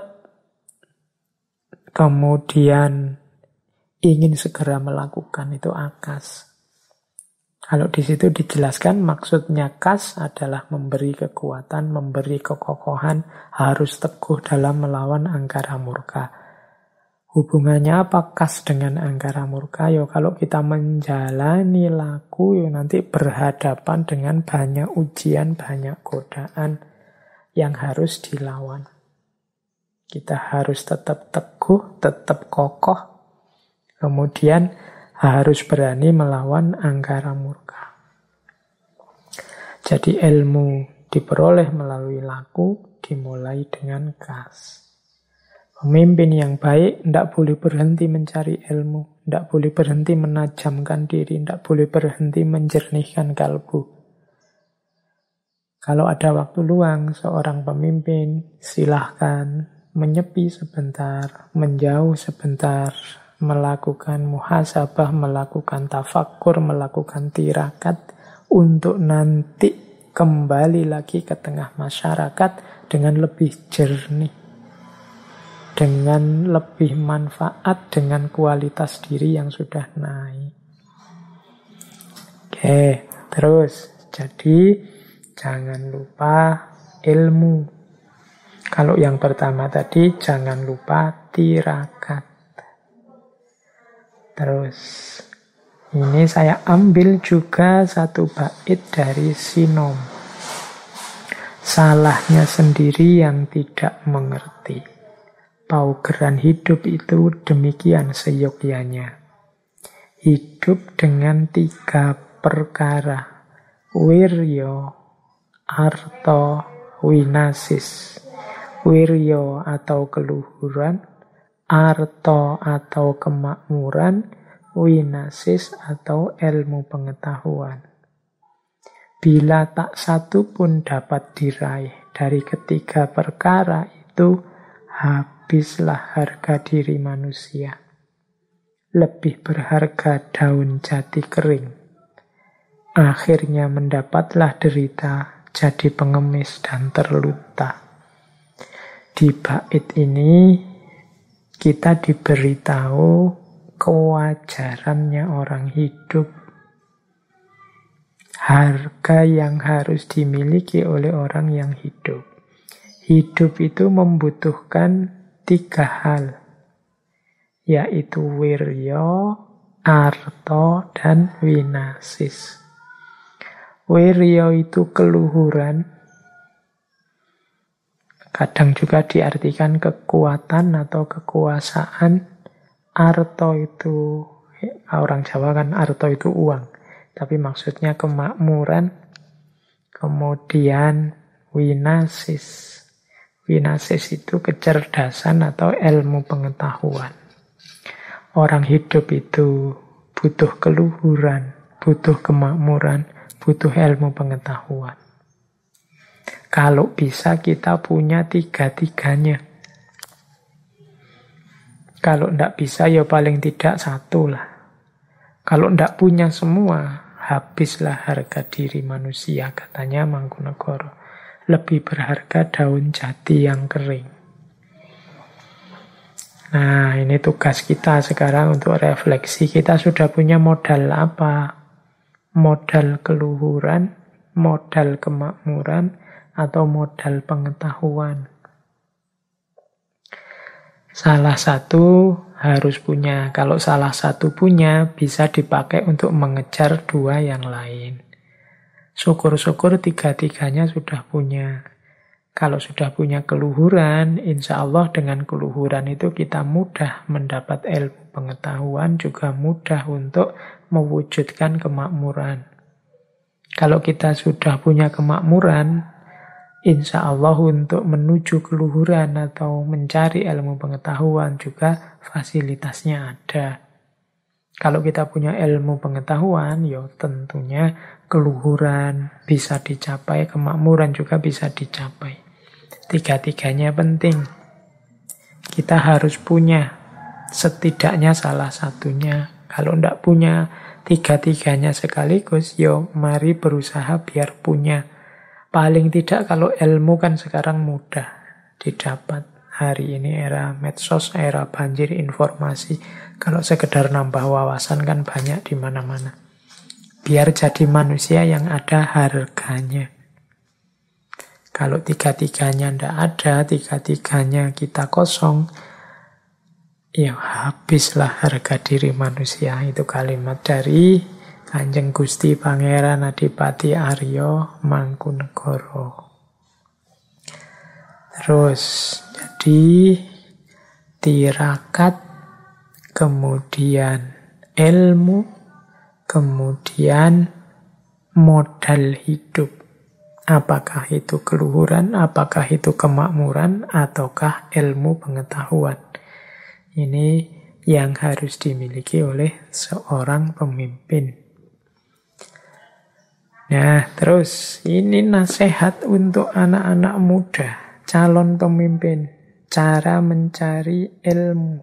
kemudian ingin segera melakukan, itu akas. Kalau di situ dijelaskan maksudnya kas adalah memberi kekuatan, memberi kekokohan, harus teguh dalam melawan angkara murka. Hubungannya apa kas dengan angkara murka? Kalau kita menjalani laku, nanti berhadapan dengan banyak ujian, banyak godaan yang harus dilawan. Kita harus tetap teguh, tetap kokoh, kemudian harus berani melawan angkara murka. Jadi ilmu diperoleh melalui laku, dimulai dengan kas. Pemimpin yang baik tidak boleh berhenti mencari ilmu, tidak boleh berhenti menajamkan diri, tidak boleh berhenti menjernihkan kalbu. Kalau ada waktu luang, seorang pemimpin silahkan menyepi sebentar, menjauh sebentar, melakukan muhasabah, melakukan tafakkur, melakukan tirakat, untuk nanti kembali lagi ke tengah masyarakat dengan lebih jernih, dengan lebih manfaat, dengan kualitas diri yang sudah naik. Oke, terus. Jadi, jangan lupa ilmu. Kalau yang pertama tadi, jangan lupa tirakat. Terus ini saya ambil juga satu bait dari Sinom. Salahnya sendiri yang tidak mengerti. Paugeran hidup itu demikian seyogyanya. Hidup dengan 3 perkara. Wiryo, arto, winasis. Wiryo atau keluhuran, arto atau kemakmuran, winasis atau ilmu pengetahuan. Bila tak satu pun dapat diraih dari ketiga perkara itu, habislah harga diri manusia. Lebih berharga daun jati kering. Akhirnya mendapatlah derita, jadi pengemis dan terlunta. Di bait ini kita diberitahu kewajarannya orang hidup. Harga yang harus dimiliki oleh orang yang hidup. Hidup itu membutuhkan 3 hal, yaitu wiryo, arto, dan winasis. Wiryo itu keluhuran, kadang juga diartikan kekuatan atau kekuasaan. Arto itu, orang Jawa kan arto itu uang, tapi maksudnya kemakmuran. Kemudian winasis. Winasis itu kecerdasan atau ilmu pengetahuan. Orang hidup itu butuh keluhuran, butuh kemakmuran, butuh ilmu pengetahuan. Kalau bisa kita punya 3-tiganya. Kalau tidak bisa ya paling tidak 1 lah. Kalau tidak punya semua, habislah harga diri manusia, katanya Mangkunegara. Lebih berharga daun jati yang kering. Nah, ini tugas kita sekarang untuk refleksi. Kita sudah punya modal apa? Modal keluhuran, modal kemakmuran, atau modal pengetahuan. Salah satu harus punya. Kalau salah satu punya, bisa dipakai untuk mengejar 2 yang lain. Syukur-syukur 3-tiganya sudah punya. Kalau sudah punya keluhuran, insya Allah dengan keluhuran itu kita mudah mendapat ilmu pengetahuan, juga mudah untuk mewujudkan kemakmuran. Kalau kita sudah punya kemakmuran, insya Allah untuk menuju keluhuran atau mencari ilmu pengetahuan juga fasilitasnya ada. Kalau kita punya ilmu pengetahuan, ya tentunya keluhuran bisa dicapai, kemakmuran juga bisa dicapai. 3-tiganya penting. Kita harus punya setidaknya salah satunya. Kalau tidak punya 3-tiganya sekaligus, ya mari berusaha biar punya. Paling tidak kalau ilmu kan sekarang mudah didapat. Hari ini era medsos, era banjir informasi. Kalau sekedar nambah wawasan kan banyak di mana-mana. Biar jadi manusia yang ada harganya. Kalau 3-tiganya tidak ada, 3-tiganya kita kosong, ya habislah harga diri manusia. Itu kalimat dari Kanjeng Gusti Pangeran Adipati Arya Mangkunegara. Terus, jadi tirakat, kemudian ilmu, kemudian modal hidup. Apakah itu keluhuran, apakah itu kemakmuran, ataukah ilmu pengetahuan. Ini yang harus dimiliki oleh seorang pemimpin. Nah, terus ini nasihat untuk anak-anak muda, calon pemimpin, cara mencari ilmu.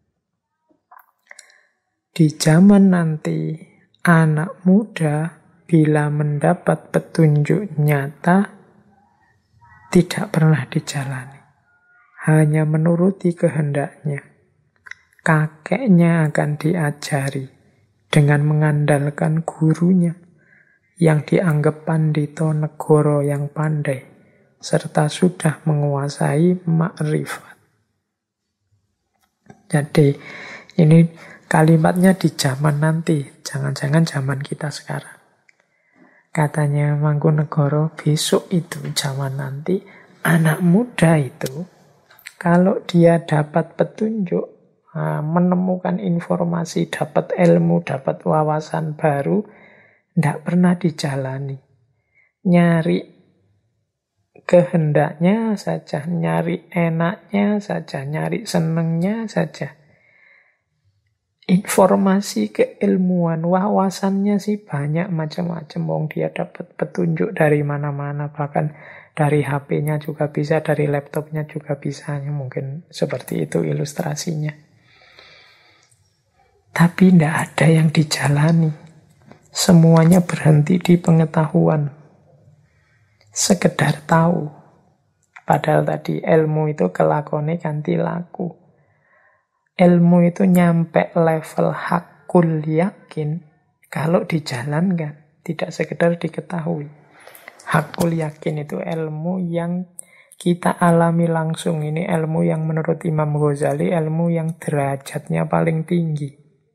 Di zaman nanti, anak muda bila mendapat petunjuk nyata, tidak pernah dijalani. Hanya menuruti kehendaknya. Kakeknya akan diajari dengan mengandalkan gurunya yang dianggap pandito negoro yang pandai, serta sudah menguasai makrifat. Jadi, ini Kalimatnya di zaman nanti, jangan-jangan zaman kita sekarang. Katanya Mangkunegoro, besok itu zaman nanti, anak muda itu, kalau dia dapat petunjuk, menemukan informasi, dapat ilmu, dapat wawasan baru, tidak pernah dijalani. Nyari kehendaknya saja, nyari enaknya saja, nyari senengnya saja. Informasi keilmuan, wawasannya sih banyak macam-macam. Wong dia dapat petunjuk dari mana-mana, bahkan dari HP-nya juga bisa, dari laptopnya juga bisa. Mungkin seperti itu ilustrasinya. Tapi tidak ada yang dijalani. Semuanya berhenti di pengetahuan. Sekedar tahu. Padahal tadi ilmu itu kelakone ganti laku. Ilmu itu nyampe level hakul yakin kalau dijalankan, tidak sekedar diketahui. Hakul yakin itu ilmu yang kita alami langsung. Ini ilmu yang menurut Imam Ghazali, ilmu yang derajatnya paling tinggi.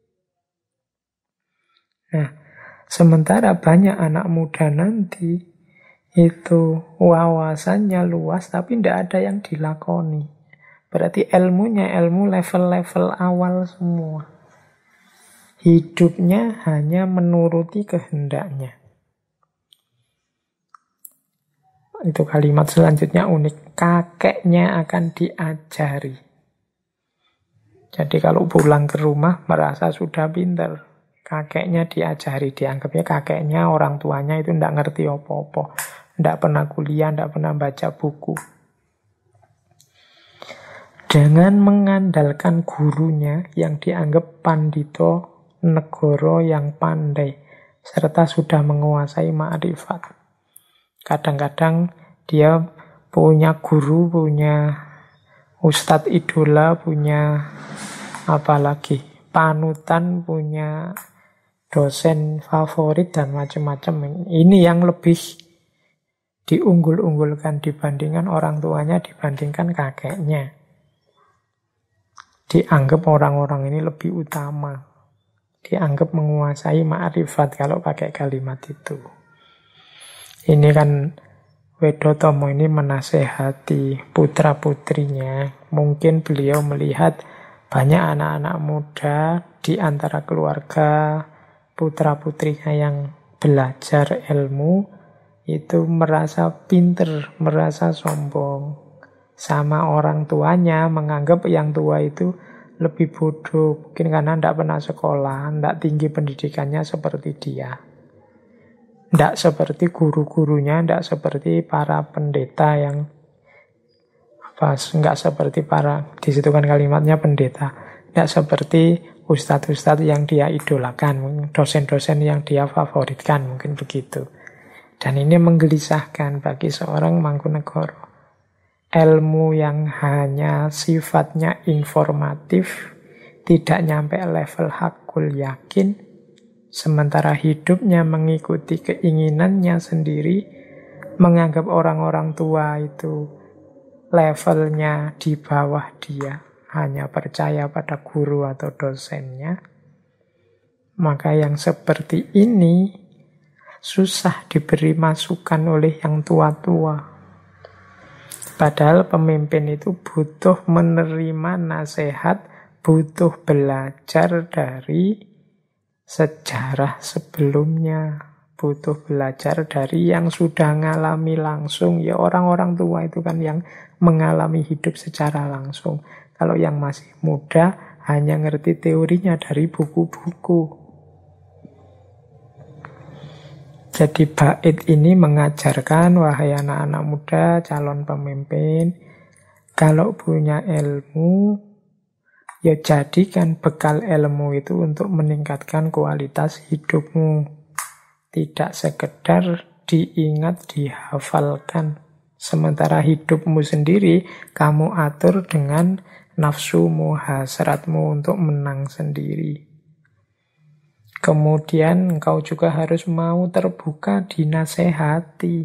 Nah, sementara banyak anak muda nanti itu wawasannya luas tapi tidak ada yang dilakoni. Berarti ilmunya ilmu level-level awal semua. Hidupnya hanya menuruti kehendaknya. Itu kalimat selanjutnya unik. Kakeknya akan diajari. Jadi kalau pulang ke rumah merasa sudah pintar. Kakeknya diajari. Dianggapnya kakeknya, orang tuanya itu tidak ngerti apa-apa. Tidak pernah kuliah, tidak pernah baca buku. Dengan mengandalkan gurunya yang dianggap pandito negoro yang pandai, serta sudah menguasai ma'rifat. Kadang-kadang dia punya guru, punya ustadz idola, punya apalagi panutan, punya dosen favorit dan macam-macam. Ini yang lebih diunggul-unggulkan dibandingkan orang tuanya, dibandingkan kakeknya. Dianggap orang-orang ini lebih utama. Dianggap menguasai ma'rifat kalau pakai kalimat itu. Ini kan Wedotomo ini menasehati putra-putrinya. Mungkin beliau melihat banyak anak-anak muda di antara keluarga putra-putrinya yang belajar ilmu itu merasa pinter, merasa sombong. Sama orang tuanya menganggap yang tua itu lebih bodoh. Mungkin karena tidak pernah sekolah, tidak tinggi pendidikannya seperti dia. Tidak seperti guru-gurunya, tidak seperti para pendeta yang nggak seperti para, di situ kan kalimatnya pendeta. Tidak seperti ustadz-ustadz yang dia idolakan, dosen-dosen yang dia favoritkan, mungkin begitu. Dan ini menggelisahkan bagi seorang Mangkunegoro. Ilmu yang hanya sifatnya informatif, tidak nyampe level hakul yakin, sementara hidupnya mengikuti keinginannya sendiri, menganggap orang-orang tua itu levelnya di bawah dia, hanya percaya pada guru atau dosennya. Maka yang seperti ini susah diberi masukan oleh yang tua-tua. Padahal pemimpin itu butuh menerima nasihat, butuh belajar dari sejarah sebelumnya, butuh belajar dari yang sudah mengalami langsung. Ya orang-orang tua itu kan yang mengalami hidup secara langsung. Kalau yang masih muda hanya ngerti teorinya dari buku-buku. Jadi bait ini mengajarkan, wahai anak-anak muda, calon pemimpin, kalau punya ilmu, ya jadikan bekal ilmu itu untuk meningkatkan kualitas hidupmu. Tidak sekedar diingat, dihafalkan. Sementara hidupmu sendiri, kamu atur dengan nafsumu, hasratmu untuk menang sendiri. Kemudian engkau juga harus mau terbuka dinasehati.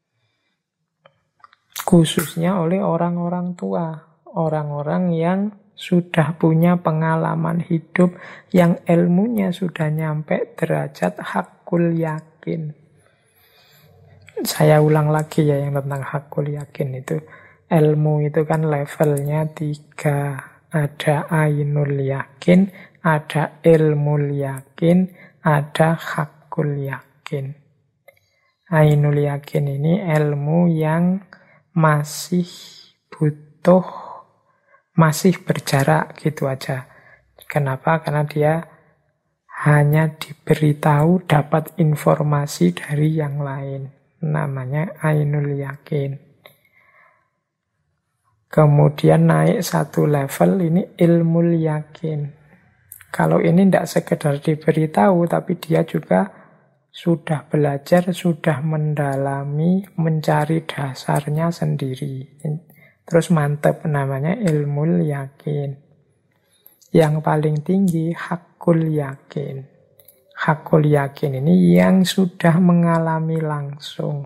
Khususnya oleh orang-orang tua. Orang-orang yang sudah punya pengalaman hidup yang ilmunya sudah nyampe derajat hakul yakin. Saya ulang lagi ya yang tentang hakul yakin itu. Ilmu itu kan levelnya 3. Ada ainul yakin, ada ilmul yakin, ada hakul yakin. Ainul yakin ini ilmu yang masih butuh, masih berjarak gitu aja. Kenapa? Karena dia hanya diberitahu dapat informasi dari yang lain. Namanya ainul yakin. Kemudian naik satu level, ini ilmul yakin. Kalau ini tidak sekedar diberitahu, tapi dia juga sudah belajar, sudah mendalami, mencari dasarnya sendiri. Terus mantap, namanya ilmul yakin. Yang paling tinggi hakul yakin. Hakul yakin ini yang sudah mengalami langsung.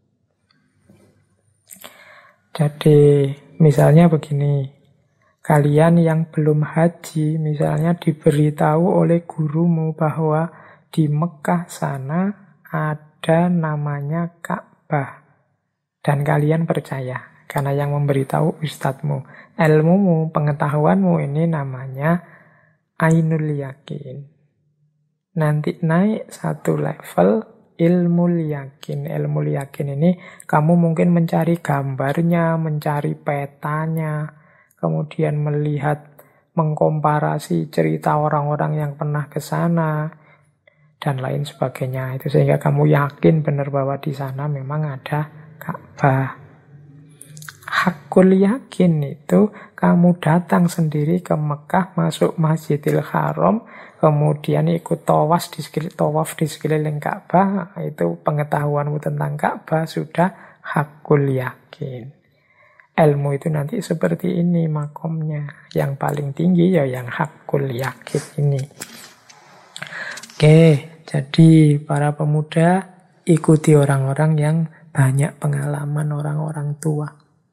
Jadi misalnya begini, kalian yang belum haji, misalnya diberitahu oleh gurumu bahwa di Mekah sana ada namanya Ka'bah. Dan kalian percaya, karena yang memberitahu ustadzmu. Ilmumu, pengetahuanmu ini namanya ainul yakin. Nanti naik satu level ilmul yakin. Ilmul yakin ini kamu mungkin mencari gambarnya, mencari petanya, kemudian melihat, mengkomparasi cerita orang-orang yang pernah ke sana, dan lain sebagainya. Itu sehingga kamu yakin benar bahwa di sana memang ada Ka'bah. Hakul yakin itu kamu datang sendiri ke Mekah, masuk Masjidil Haram, kemudian ikut tawaf di sekeliling Ka'bah, itu pengetahuanmu tentang Ka'bah sudah hakul yakin. Ilmu itu nanti seperti ini makomnya. Yang paling tinggi ya yang hakul yakin ini. Oke, jadi para pemuda ikuti orang-orang yang banyak pengalaman, orang-orang tua.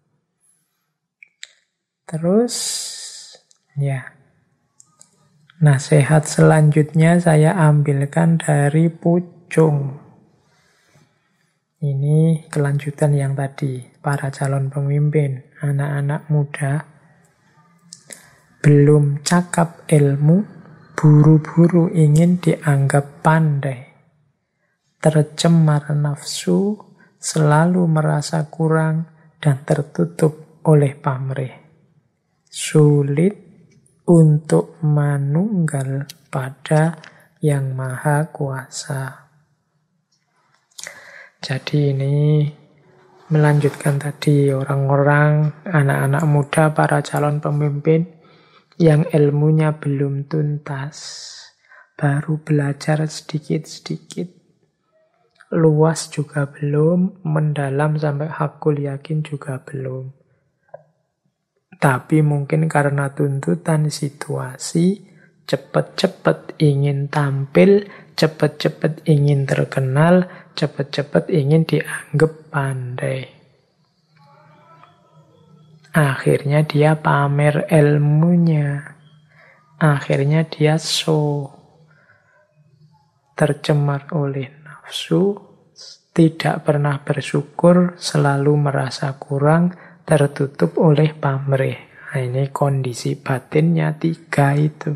Terus, ya, nasihat selanjutnya saya ambilkan dari Pucung. Ini kelanjutan yang tadi, para calon pemimpin, anak-anak muda, belum cakap ilmu, buru-buru ingin dianggap pandai. Tercemar nafsu, selalu merasa kurang, dan tertutup oleh pamrih. Sulit untuk manunggal pada Yang Maha Kuasa. Jadi ini melanjutkan tadi orang-orang, anak-anak muda, para calon pemimpin yang ilmunya belum tuntas, baru belajar sedikit-sedikit, luas juga belum, mendalam sampai hakul yakin juga belum. Tapi mungkin karena tuntutan situasi, cepat-cepat ingin tampil, cepat-cepat ingin terkenal, cepat-cepat ingin dianggap pandai. Akhirnya dia pamer ilmunya. Akhirnya dia tercemar oleh nafsu, tidak pernah bersyukur, selalu merasa kurang, tertutup oleh pamrih. Nah, ini kondisi batinnya 3 itu.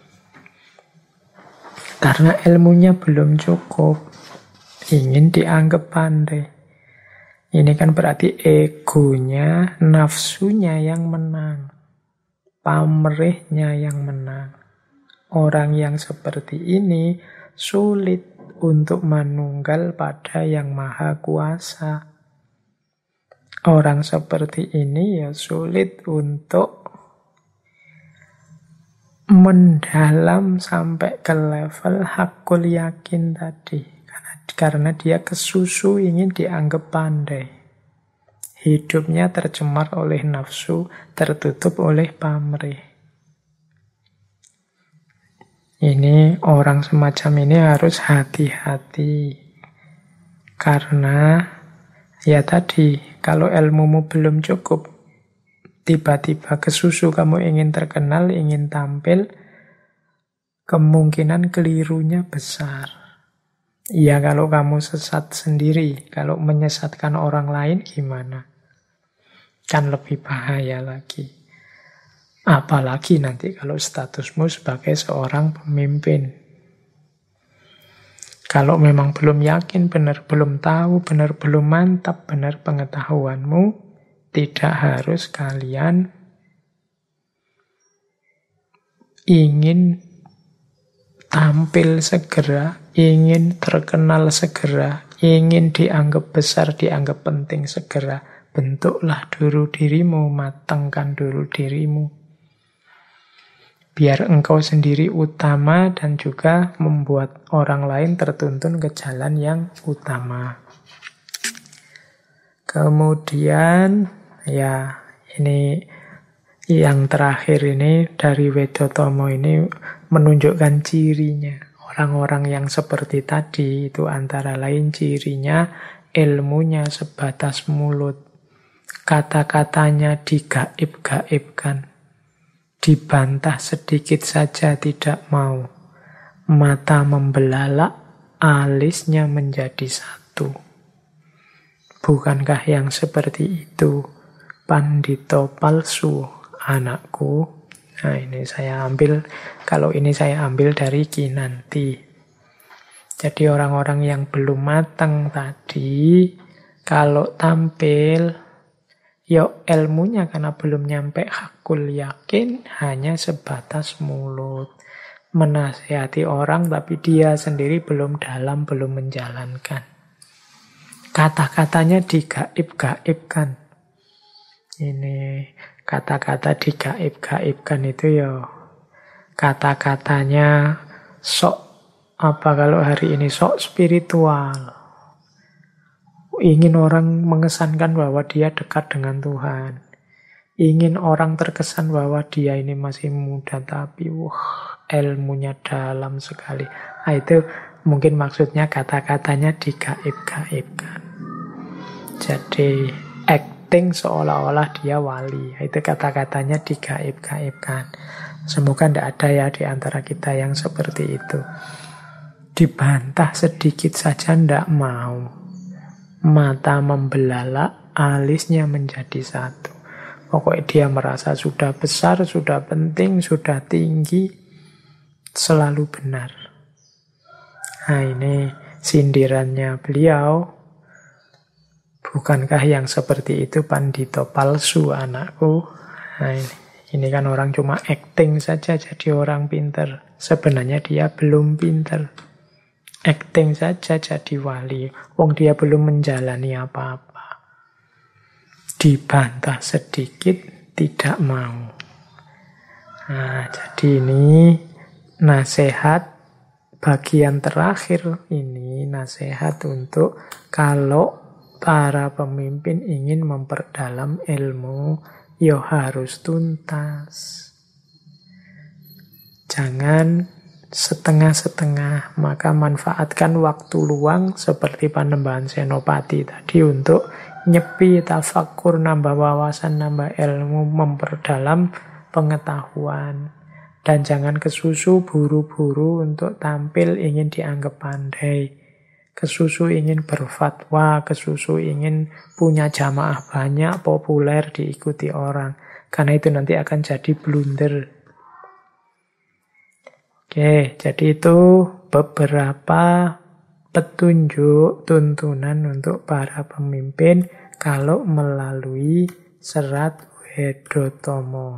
Karena ilmunya belum cukup, ingin dianggap pandai. Ini kan berarti egonya, nafsunya yang menang. Pamrihnya yang menang. Orang yang seperti ini sulit untuk manunggal pada Yang Maha Kuasa. Orang seperti ini ya sulit untuk mendalam sampai ke level hakul yakin tadi. Karena dia kesusu ingin dianggap pandai. Hidupnya tercemar oleh nafsu, tertutup oleh pamrih. Ini orang semacam ini harus hati-hati. Karena ya tadi, kalau ilmumu belum cukup, tiba-tiba kesusu kamu ingin terkenal, ingin tampil, kemungkinan kelirunya besar. Ya kalau kamu sesat sendiri, kalau menyesatkan orang lain gimana? Kan lebih bahaya lagi. Apalagi nanti kalau statusmu sebagai seorang pemimpin. Kalau memang belum yakin, benar belum tahu, benar belum mantap, benar pengetahuanmu, tidak harus kalian ingin tampil segera, ingin terkenal segera, ingin dianggap besar, dianggap penting segera. Bentuklah dulu dirimu, matangkan dulu dirimu. Biar engkau sendiri utama dan juga membuat orang lain tertuntun ke jalan yang utama. Kemudian, ya ini yang terakhir ini dari Wedotomo ini menunjukkan cirinya. Orang-orang yang seperti tadi itu antara lain cirinya ilmunya sebatas mulut. Kata-katanya digaib-gaibkan. Dibantah sedikit saja tidak mau. Mata membelalak, alisnya menjadi satu. Bukankah yang seperti itu pandito palsu, anakku? Nah ini saya ambil, kalau ini saya ambil dari Kinanti. Jadi orang-orang yang belum matang tadi, kalau tampil, ya ilmunya karena belum nyampe hakul yakin, hanya sebatas mulut. Menasihati orang tapi dia sendiri belum dalam, belum menjalankan. Kata-katanya digaib-gaibkan. Ini kata-kata digaib-gaibkan itu ya kata-katanya sok, apa kalau hari ini, sok spiritual. Ingin orang mengesankan bahwa dia dekat dengan Tuhan. Ingin orang terkesan bahwa dia ini masih muda, tapi ilmunya dalam sekali. Nah, itu mungkin maksudnya kata-katanya digaib-gaibkan. Jadi acting seolah-olah dia wali. Itu kata-katanya digaib-gaibkan. Semoga tidak ada ya di antara kita yang seperti itu. Dibantah sedikit saja tidak mau. Mata membelalak, alisnya menjadi satu. Pokoknya dia merasa sudah besar, sudah penting, sudah tinggi, selalu benar. Nah ini sindirannya beliau. Bukankah yang seperti itu pandito palsu, anakku? Nah ini kan orang cuma acting saja jadi orang pinter. Sebenarnya dia belum pinter. Acting saja jadi wali. Wong dia belum menjalani apa-apa. Dibantah sedikit, tidak mau. Nah, jadi ini nasihat bagian terakhir. Ini nasihat untuk kalau para pemimpin ingin memperdalam ilmu, ya harus tuntas. Jangan setengah-setengah, maka manfaatkan waktu luang seperti Panembahan Senopati tadi untuk nyepi, tafakur, nambah wawasan, nambah ilmu, memperdalam pengetahuan. Dan jangan kesusu buru-buru untuk tampil ingin dianggap pandai. Kesusu ingin berfatwa, kesusu ingin punya jamaah banyak, populer, diikuti orang. Karena itu nanti akan jadi blunder. Oke, jadi itu beberapa petunjuk, tuntunan untuk para pemimpin kalau melalui serat Wedotomo.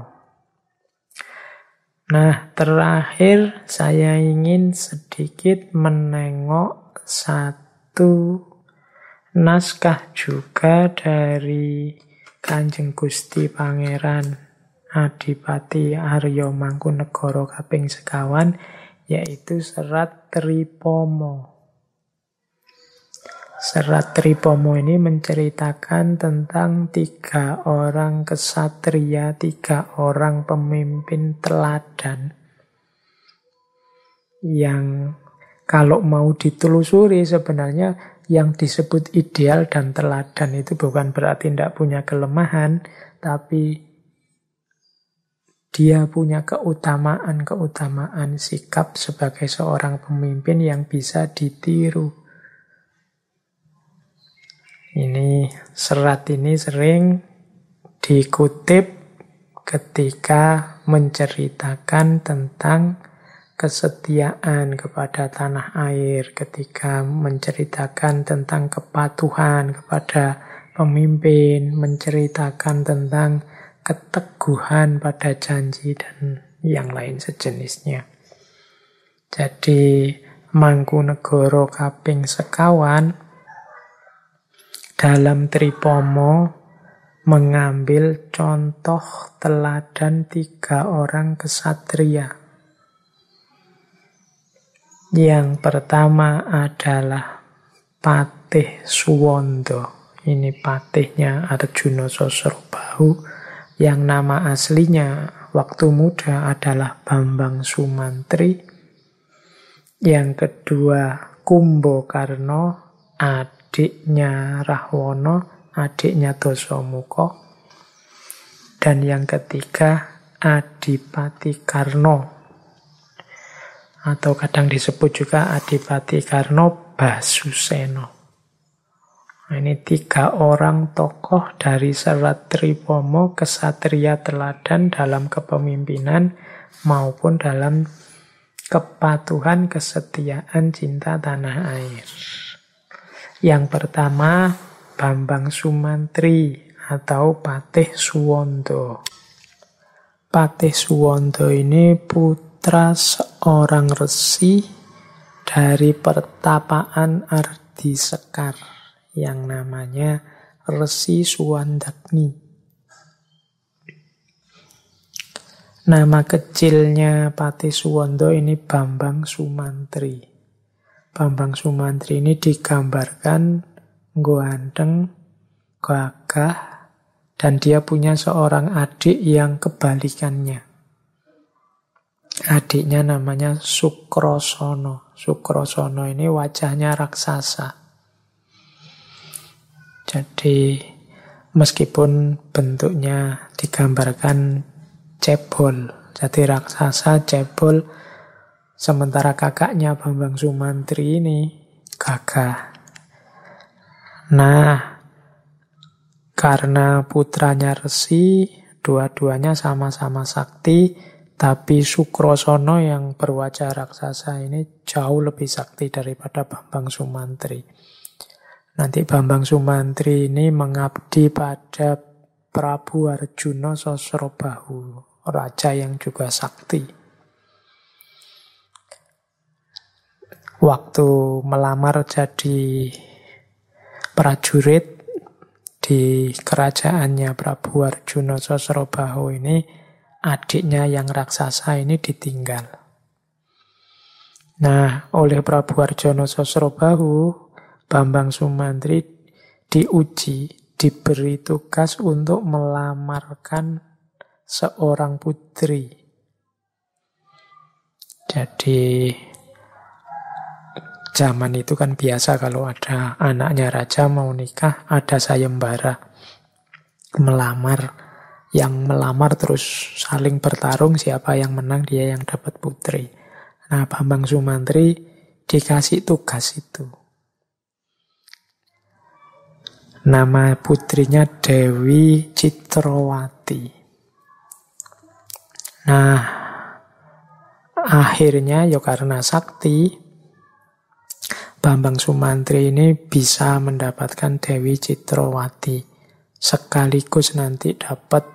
Nah, terakhir saya ingin sedikit menengok satu naskah juga dari Kanjeng Gusti Pangeran Adipati Arya Mangkunegara kaping sekawan, yaitu serat Tripomo. Serat Tripomo ini menceritakan tentang 3 orang kesatria, 3 orang pemimpin teladan yang kalau mau ditelusuri sebenarnya yang disebut ideal dan teladan itu bukan berarti tidak punya kelemahan, tapi Dia punya keutamaan-keutamaan sikap sebagai seorang pemimpin yang bisa ditiru. Serat ini sering dikutip ketika menceritakan tentang kesetiaan kepada tanah air, ketika menceritakan tentang kepatuhan kepada pemimpin, menceritakan tentang keteguhan pada janji dan yang lain sejenisnya. Jadi Mangkunegara kaping sekawan dalam Tripomo mengambil contoh teladan 3 orang kesatria. Yang pertama adalah Patih Suwondo. Ini patihnya Arjuna Sosrobahu, yang nama aslinya waktu muda adalah Bambang Sumantri. Yang kedua Kumbakarna, adiknya Rahwana, adiknya Dasamuka. Dan yang ketiga Adipati Karna, atau kadang disebut juga Adipati Karna Basusena. Ini 3 orang tokoh dari Serat Tripomo, kesatria teladan dalam kepemimpinan maupun dalam kepatuhan, kesetiaan, cinta tanah air. Yang pertama Bambang Sumantri atau Patih Suwondo. Patih Suwondo ini putra seorang resi dari pertapaan Ardi Sekar yang namanya Resi Suwandagni. Nama kecilnya Patih Suwondo ini Bambang Sumantri. Bambang Sumantri ini digambarkan ganteng, gagah, dan dia punya seorang adik yang kebalikannya. Adiknya namanya Sukrosono. Sukrosono ini wajahnya raksasa. Jadi meskipun bentuknya digambarkan cebol, jadi raksasa cebol, sementara kakaknya Bambang Sumantri ini gagah. Nah, karena putranya resi, dua-duanya sama-sama sakti, tapi Sukrosono yang berwajah raksasa ini jauh lebih sakti daripada Bambang Sumantri. Nanti Bambang Sumantri ini mengabdi pada Prabu Arjuna Sosrobahu, raja yang juga sakti. Waktu melamar jadi prajurit di kerajaannya Prabu Arjuna Sosrobahu ini, adiknya yang raksasa ini ditinggal. Nah, oleh Prabu Arjuna Sosrobahu, Bambang Sumantri diuji, diberi tugas untuk melamarkan seorang putri. Jadi zaman itu kan biasa kalau ada anaknya raja mau nikah, ada sayembara melamar. Yang melamar terus saling bertarung, siapa yang menang dia yang dapat putri. Nah, Bambang Sumantri dikasih tugas itu. Nama putrinya Dewi Citrawati. Nah, akhirnya ya karena sakti, Bambang Sumantri ini bisa mendapatkan Dewi Citrawati. Sekaligus nanti dapat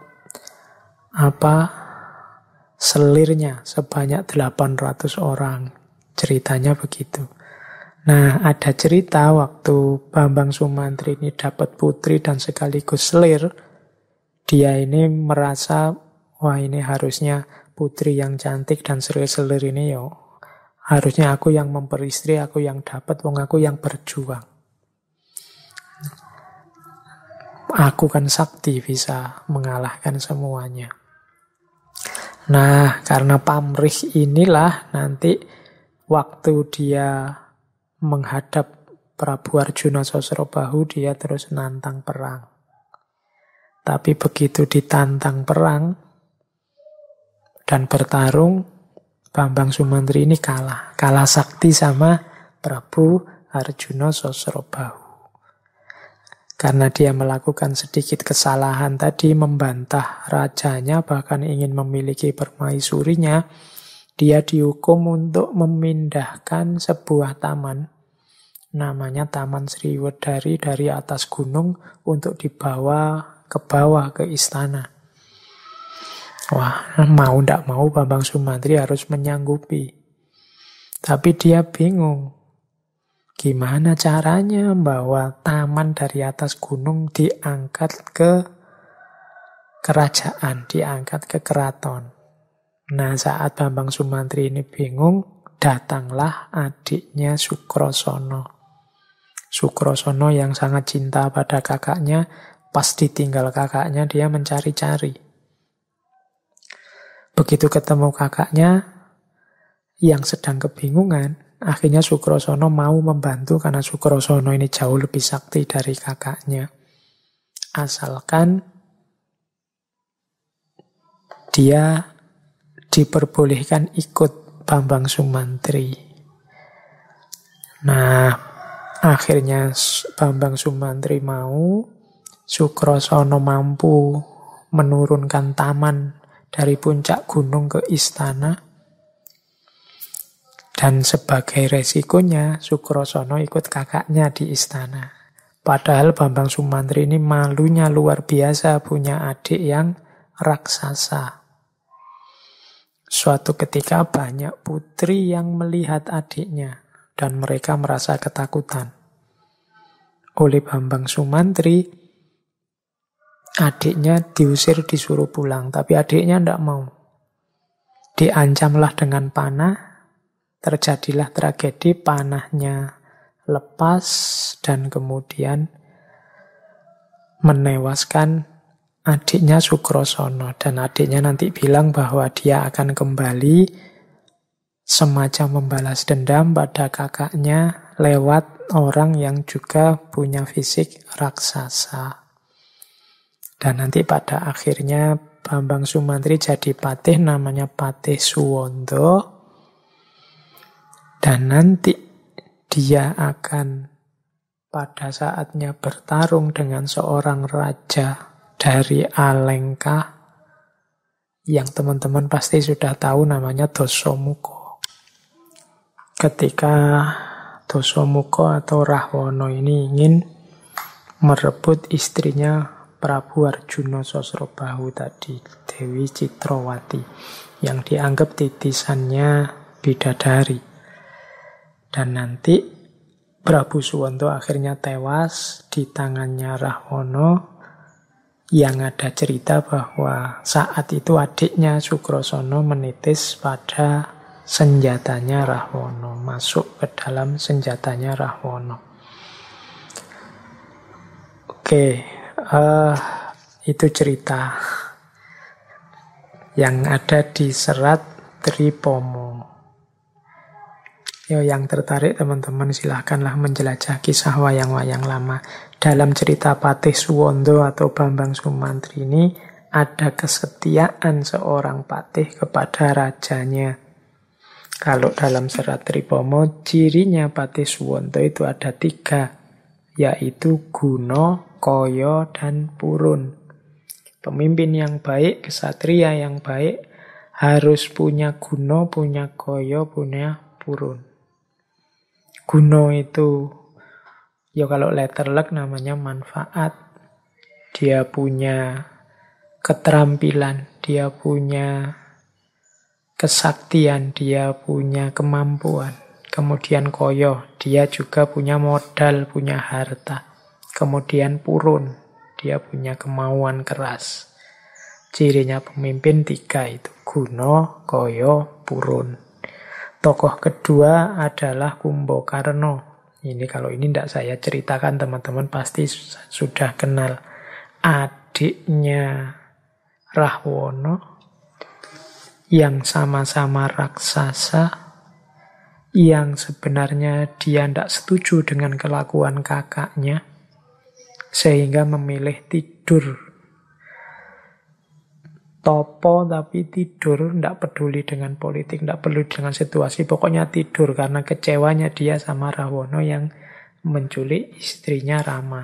selirnya sebanyak 800 orang. Ceritanya begitu. Nah, ada cerita waktu Bambang Sumantri ini dapat putri dan sekaligus selir, dia ini merasa, wah ini harusnya putri yang cantik dan selir-selir ini harusnya aku yang memperistri, aku yang dapat, wong aku yang berjuang. Aku kan sakti bisa mengalahkan semuanya. Nah, karena pamrih inilah nanti waktu dia menghadap Prabu Arjuna Sosrobahu, dia terus nantang perang. Tapi begitu ditantang perang, Dan bertarung, Bambang Sumantri ini kalah. Kalah sakti sama Prabu Arjuna Sosrobahu. Karena dia melakukan sedikit kesalahan tadi, membantah rajanya, bahkan ingin memiliki permaisurinya, dia dihukum untuk memindahkan sebuah taman, namanya Taman Sriwedari, dari atas gunung untuk dibawa ke bawah ke istana. Wah, mau ndak mau Bambang Sumantri harus menyanggupi. Tapi dia bingung. Gimana caranya bahwa taman dari atas gunung diangkat ke kerajaan, diangkat ke keraton. Nah, saat Bambang Sumantri ini bingung, datanglah adiknya Sukrosono. Sukrosono yang sangat cinta pada kakaknya, pas ditinggal kakaknya dia mencari-cari. Begitu ketemu kakaknya yang sedang kebingungan, akhirnya Sukrosono mau membantu karena Sukrosono ini jauh lebih sakti dari kakaknya. Asalkan dia diperbolehkan ikut Bambang Sumantri. Nah, akhirnya Bambang Sumantri mau, Sukrosono mampu menurunkan taman dari puncak gunung ke istana. Dan sebagai resikonya, Sukrosono ikut kakaknya di istana. Padahal Bambang Sumantri ini malunya luar biasa, punya adik yang raksasa. Suatu ketika banyak putri yang melihat adiknya, dan mereka merasa ketakutan. Oleh Bambang Sumantri, adiknya diusir, disuruh pulang. Tapi adiknya tidak mau. Diancamlah dengan panah. Terjadilah tragedi, panahnya lepas dan kemudian menewaskan adiknya Sukrosono. Dan adiknya nanti bilang bahwa dia akan kembali semacam membalas dendam pada kakaknya lewat orang yang juga punya fisik raksasa. Dan nanti pada akhirnya Bambang Sumantri jadi patih, namanya Patih Suwondo. Dan nanti dia akan pada saatnya bertarung dengan seorang raja dari Alengka yang teman-teman pasti sudah tahu, namanya Dasamuka. Ketika Dasamuka atau Rahwana ini ingin merebut istrinya Prabu Arjuna Sosrobahu tadi, Dewi Citrawati, yang dianggap titisannya bidadari. Dan nanti Prabu Suwonto akhirnya tewas di tangannya Rahwana, yang ada cerita bahwa saat itu adiknya Sukrosono menitis pada senjatanya Rahwana, masuk ke dalam senjatanya Rahwana. Oke, itu cerita yang ada di serat Tripomo. Yang tertarik teman-teman silahkanlah menjelajah kisah wayang-wayang lama. Dalam cerita Patih Suwondo atau Bambang Sumantri ini ada kesetiaan seorang patih kepada rajanya. Kalau dalam serat Tripomo, cirinya Patih Suwondo itu ada 3, yaitu Guno, Koyo, dan Purun. Pemimpin yang baik, kesatria yang baik harus punya Guno, punya Koyo, punya Purun. Guno itu, ya kalau letter luck namanya manfaat. Dia punya keterampilan, dia punya kesaktian, dia punya kemampuan. Kemudian Koyo, dia juga punya modal, punya harta. Kemudian Purun, dia punya kemauan keras. Cirinya pemimpin 3 itu, Guno, Koyo, Purun. Tokoh kedua adalah Kumbakarna. Ini kalau ini tidak saya ceritakan, teman-teman pasti sudah kenal. Adiknya Rahwana yang sama-sama raksasa, yang sebenarnya dia tidak setuju dengan kelakuan kakaknya, sehingga memilih tidur topo tapi tidur, tidak peduli dengan politik, tidak peduli dengan situasi, pokoknya tidur karena kecewanya dia sama Rawono yang menculik istrinya Rama.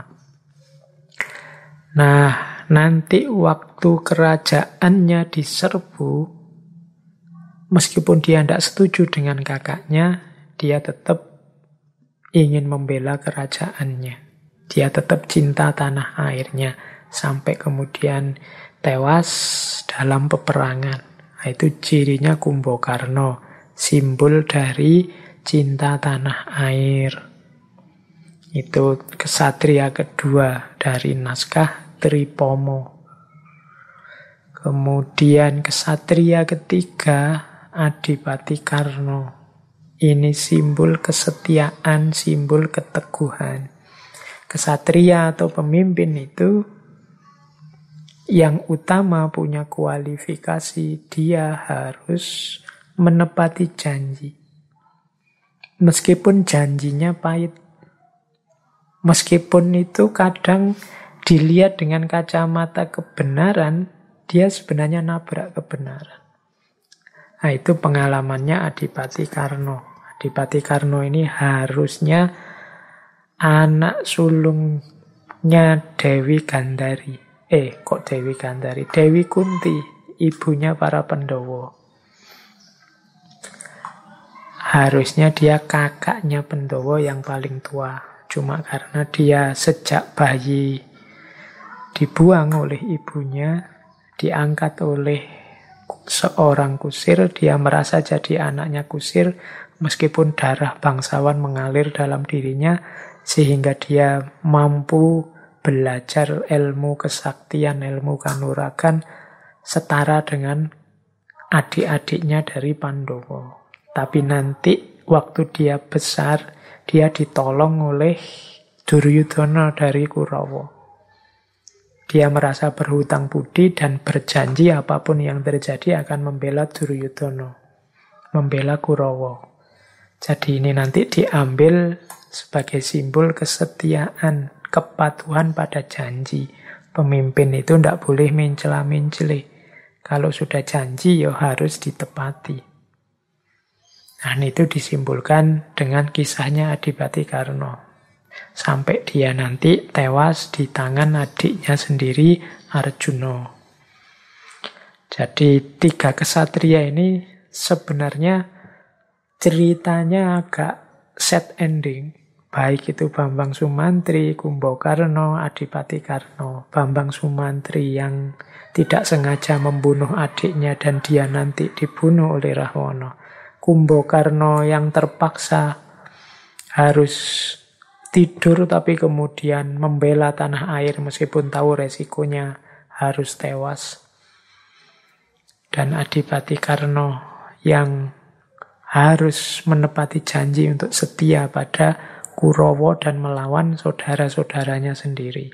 Nah, nanti waktu kerajaannya diserbu, meskipun dia tidak setuju dengan kakaknya, dia tetap ingin membela kerajaannya. Dia tetap cinta tanah airnya, sampai kemudian tewas dalam peperangan. Nah, itu cirinya Kumbakarna, simbol dari cinta tanah air. Itu kesatria kedua dari naskah Tripomo. Kemudian kesatria ketiga Adipati Karna. Ini simbol kesetiaan, simbol keteguhan. Kesatria atau pemimpin itu yang utama punya kualifikasi, dia harus menepati janji. Meskipun janjinya pahit. Meskipun itu kadang dilihat dengan kacamata kebenaran, dia sebenarnya nabrak kebenaran. Nah, itu pengalamannya Adipati Karna. Adipati Karna ini harusnya anak sulungnya Dewi Gandari. Kok Dewi Gandari? Dewi Kunti, ibunya para Pandhawa. Harusnya dia kakaknya Pandhawa yang paling tua. Cuma karena dia sejak bayi dibuang oleh ibunya, diangkat oleh seorang kusir, dia merasa jadi anaknya kusir, meskipun darah bangsawan mengalir dalam dirinya, sehingga dia mampu belajar ilmu kesaktian, ilmu kanuragan setara dengan adik-adiknya dari Pandhawa. Tapi nanti waktu dia besar, dia ditolong oleh Duryudana dari Kurawa. Dia merasa berhutang budi dan berjanji apapun yang terjadi akan membela Duryudana, membela Kurawa. Jadi ini nanti diambil sebagai simbol kesetiaan, kepatuhan pada janji. Pemimpin itu tidak boleh mencela-mencela. Kalau sudah janji, ya harus ditepati. Nah, itu disimbolkan dengan kisahnya Adipati Karna. Sampai dia nanti tewas di tangan adiknya sendiri, Arjuna. Jadi 3 kesatria ini sebenarnya ceritanya agak sad ending. Baik itu Bambang Sumantri, Kumbakarna, Adipati Karna. Bambang Sumantri yang tidak sengaja membunuh adiknya dan dia nanti dibunuh oleh Rahwana. Kumbakarna yang terpaksa harus tidur tapi kemudian membela tanah air meskipun tahu resikonya harus tewas. Dan Adipati Karna yang harus menepati janji untuk setia pada Kurawa dan melawan saudara-saudaranya sendiri.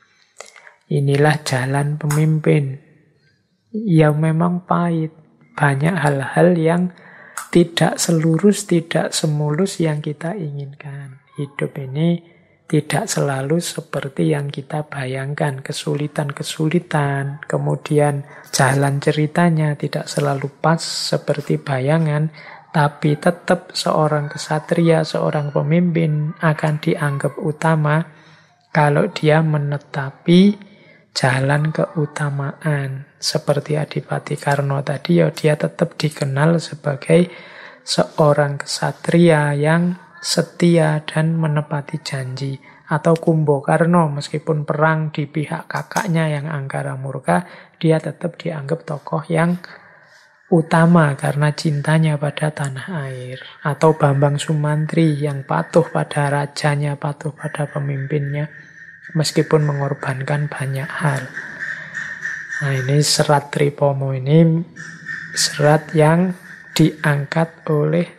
Inilah jalan pemimpin yang memang pahit. Banyak hal-hal yang tidak selurus, tidak semulus yang kita inginkan. Hidup ini tidak selalu seperti yang kita bayangkan. Kesulitan-kesulitan, kemudian jalan ceritanya tidak selalu pas seperti bayangan. Tapi tetap seorang kesatria, seorang pemimpin akan dianggap utama kalau dia menetapi jalan keutamaan. Seperti Adipati Karna tadi, ya dia tetap dikenal sebagai seorang kesatria yang setia dan menepati janji. Atau Kumbakarna, meskipun perang di pihak kakaknya yang angkara murka, dia tetap dianggap tokoh yang utama karena cintanya pada tanah air. Atau Bambang Sumantri yang patuh pada rajanya, patuh pada pemimpinnya, meskipun mengorbankan banyak hal. Nah, ini serat Tripomo ini serat yang diangkat oleh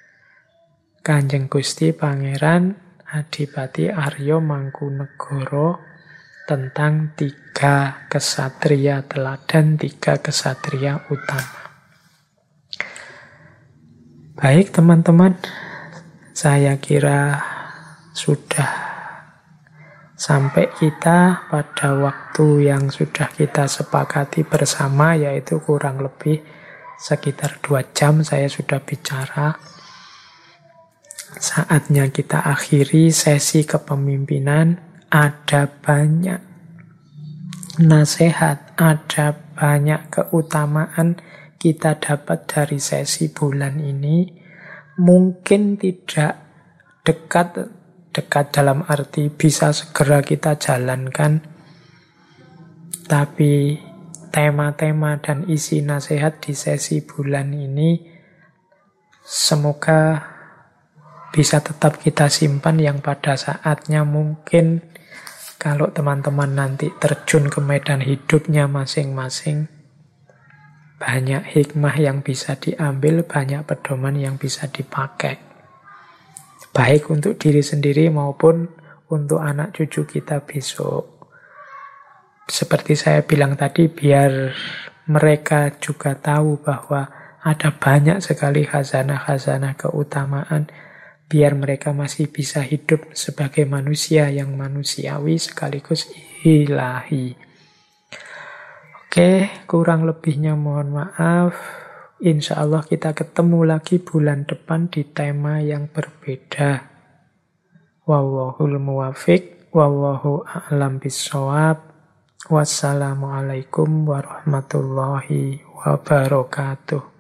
Kanjeng Gusti Pangeran Adipati Arya Mangkunegara tentang 3 kesatria teladan, 3 kesatria utama. Baik teman-teman, saya kira sudah sampai kita pada waktu yang sudah kita sepakati bersama, yaitu kurang lebih sekitar 2 jam saya sudah bicara. Saatnya kita akhiri sesi kepemimpinan. Ada banyak nasihat, ada banyak keutamaan kita dapat dari sesi bulan ini. Mungkin tidak dekat dalam arti bisa segera kita jalankan, tapi tema-tema dan isi nasihat di sesi bulan ini semoga bisa tetap kita simpan, yang pada saatnya mungkin kalau teman-teman nanti terjun ke medan hidupnya masing-masing, banyak hikmah yang bisa diambil, banyak pedoman yang bisa dipakai. Baik untuk diri sendiri maupun untuk anak cucu kita besok. Seperti saya bilang tadi, biar mereka juga tahu bahwa ada banyak sekali khazanah-khazanah keutamaan, biar mereka masih bisa hidup sebagai manusia yang manusiawi sekaligus ilahi. Oke, kurang lebihnya mohon maaf. Insya Allah kita ketemu lagi bulan depan di tema yang berbeda. Wallahul muwafiq, wallahu a'lam bissawab. Wassalamualaikum warahmatullahi wabarakatuh.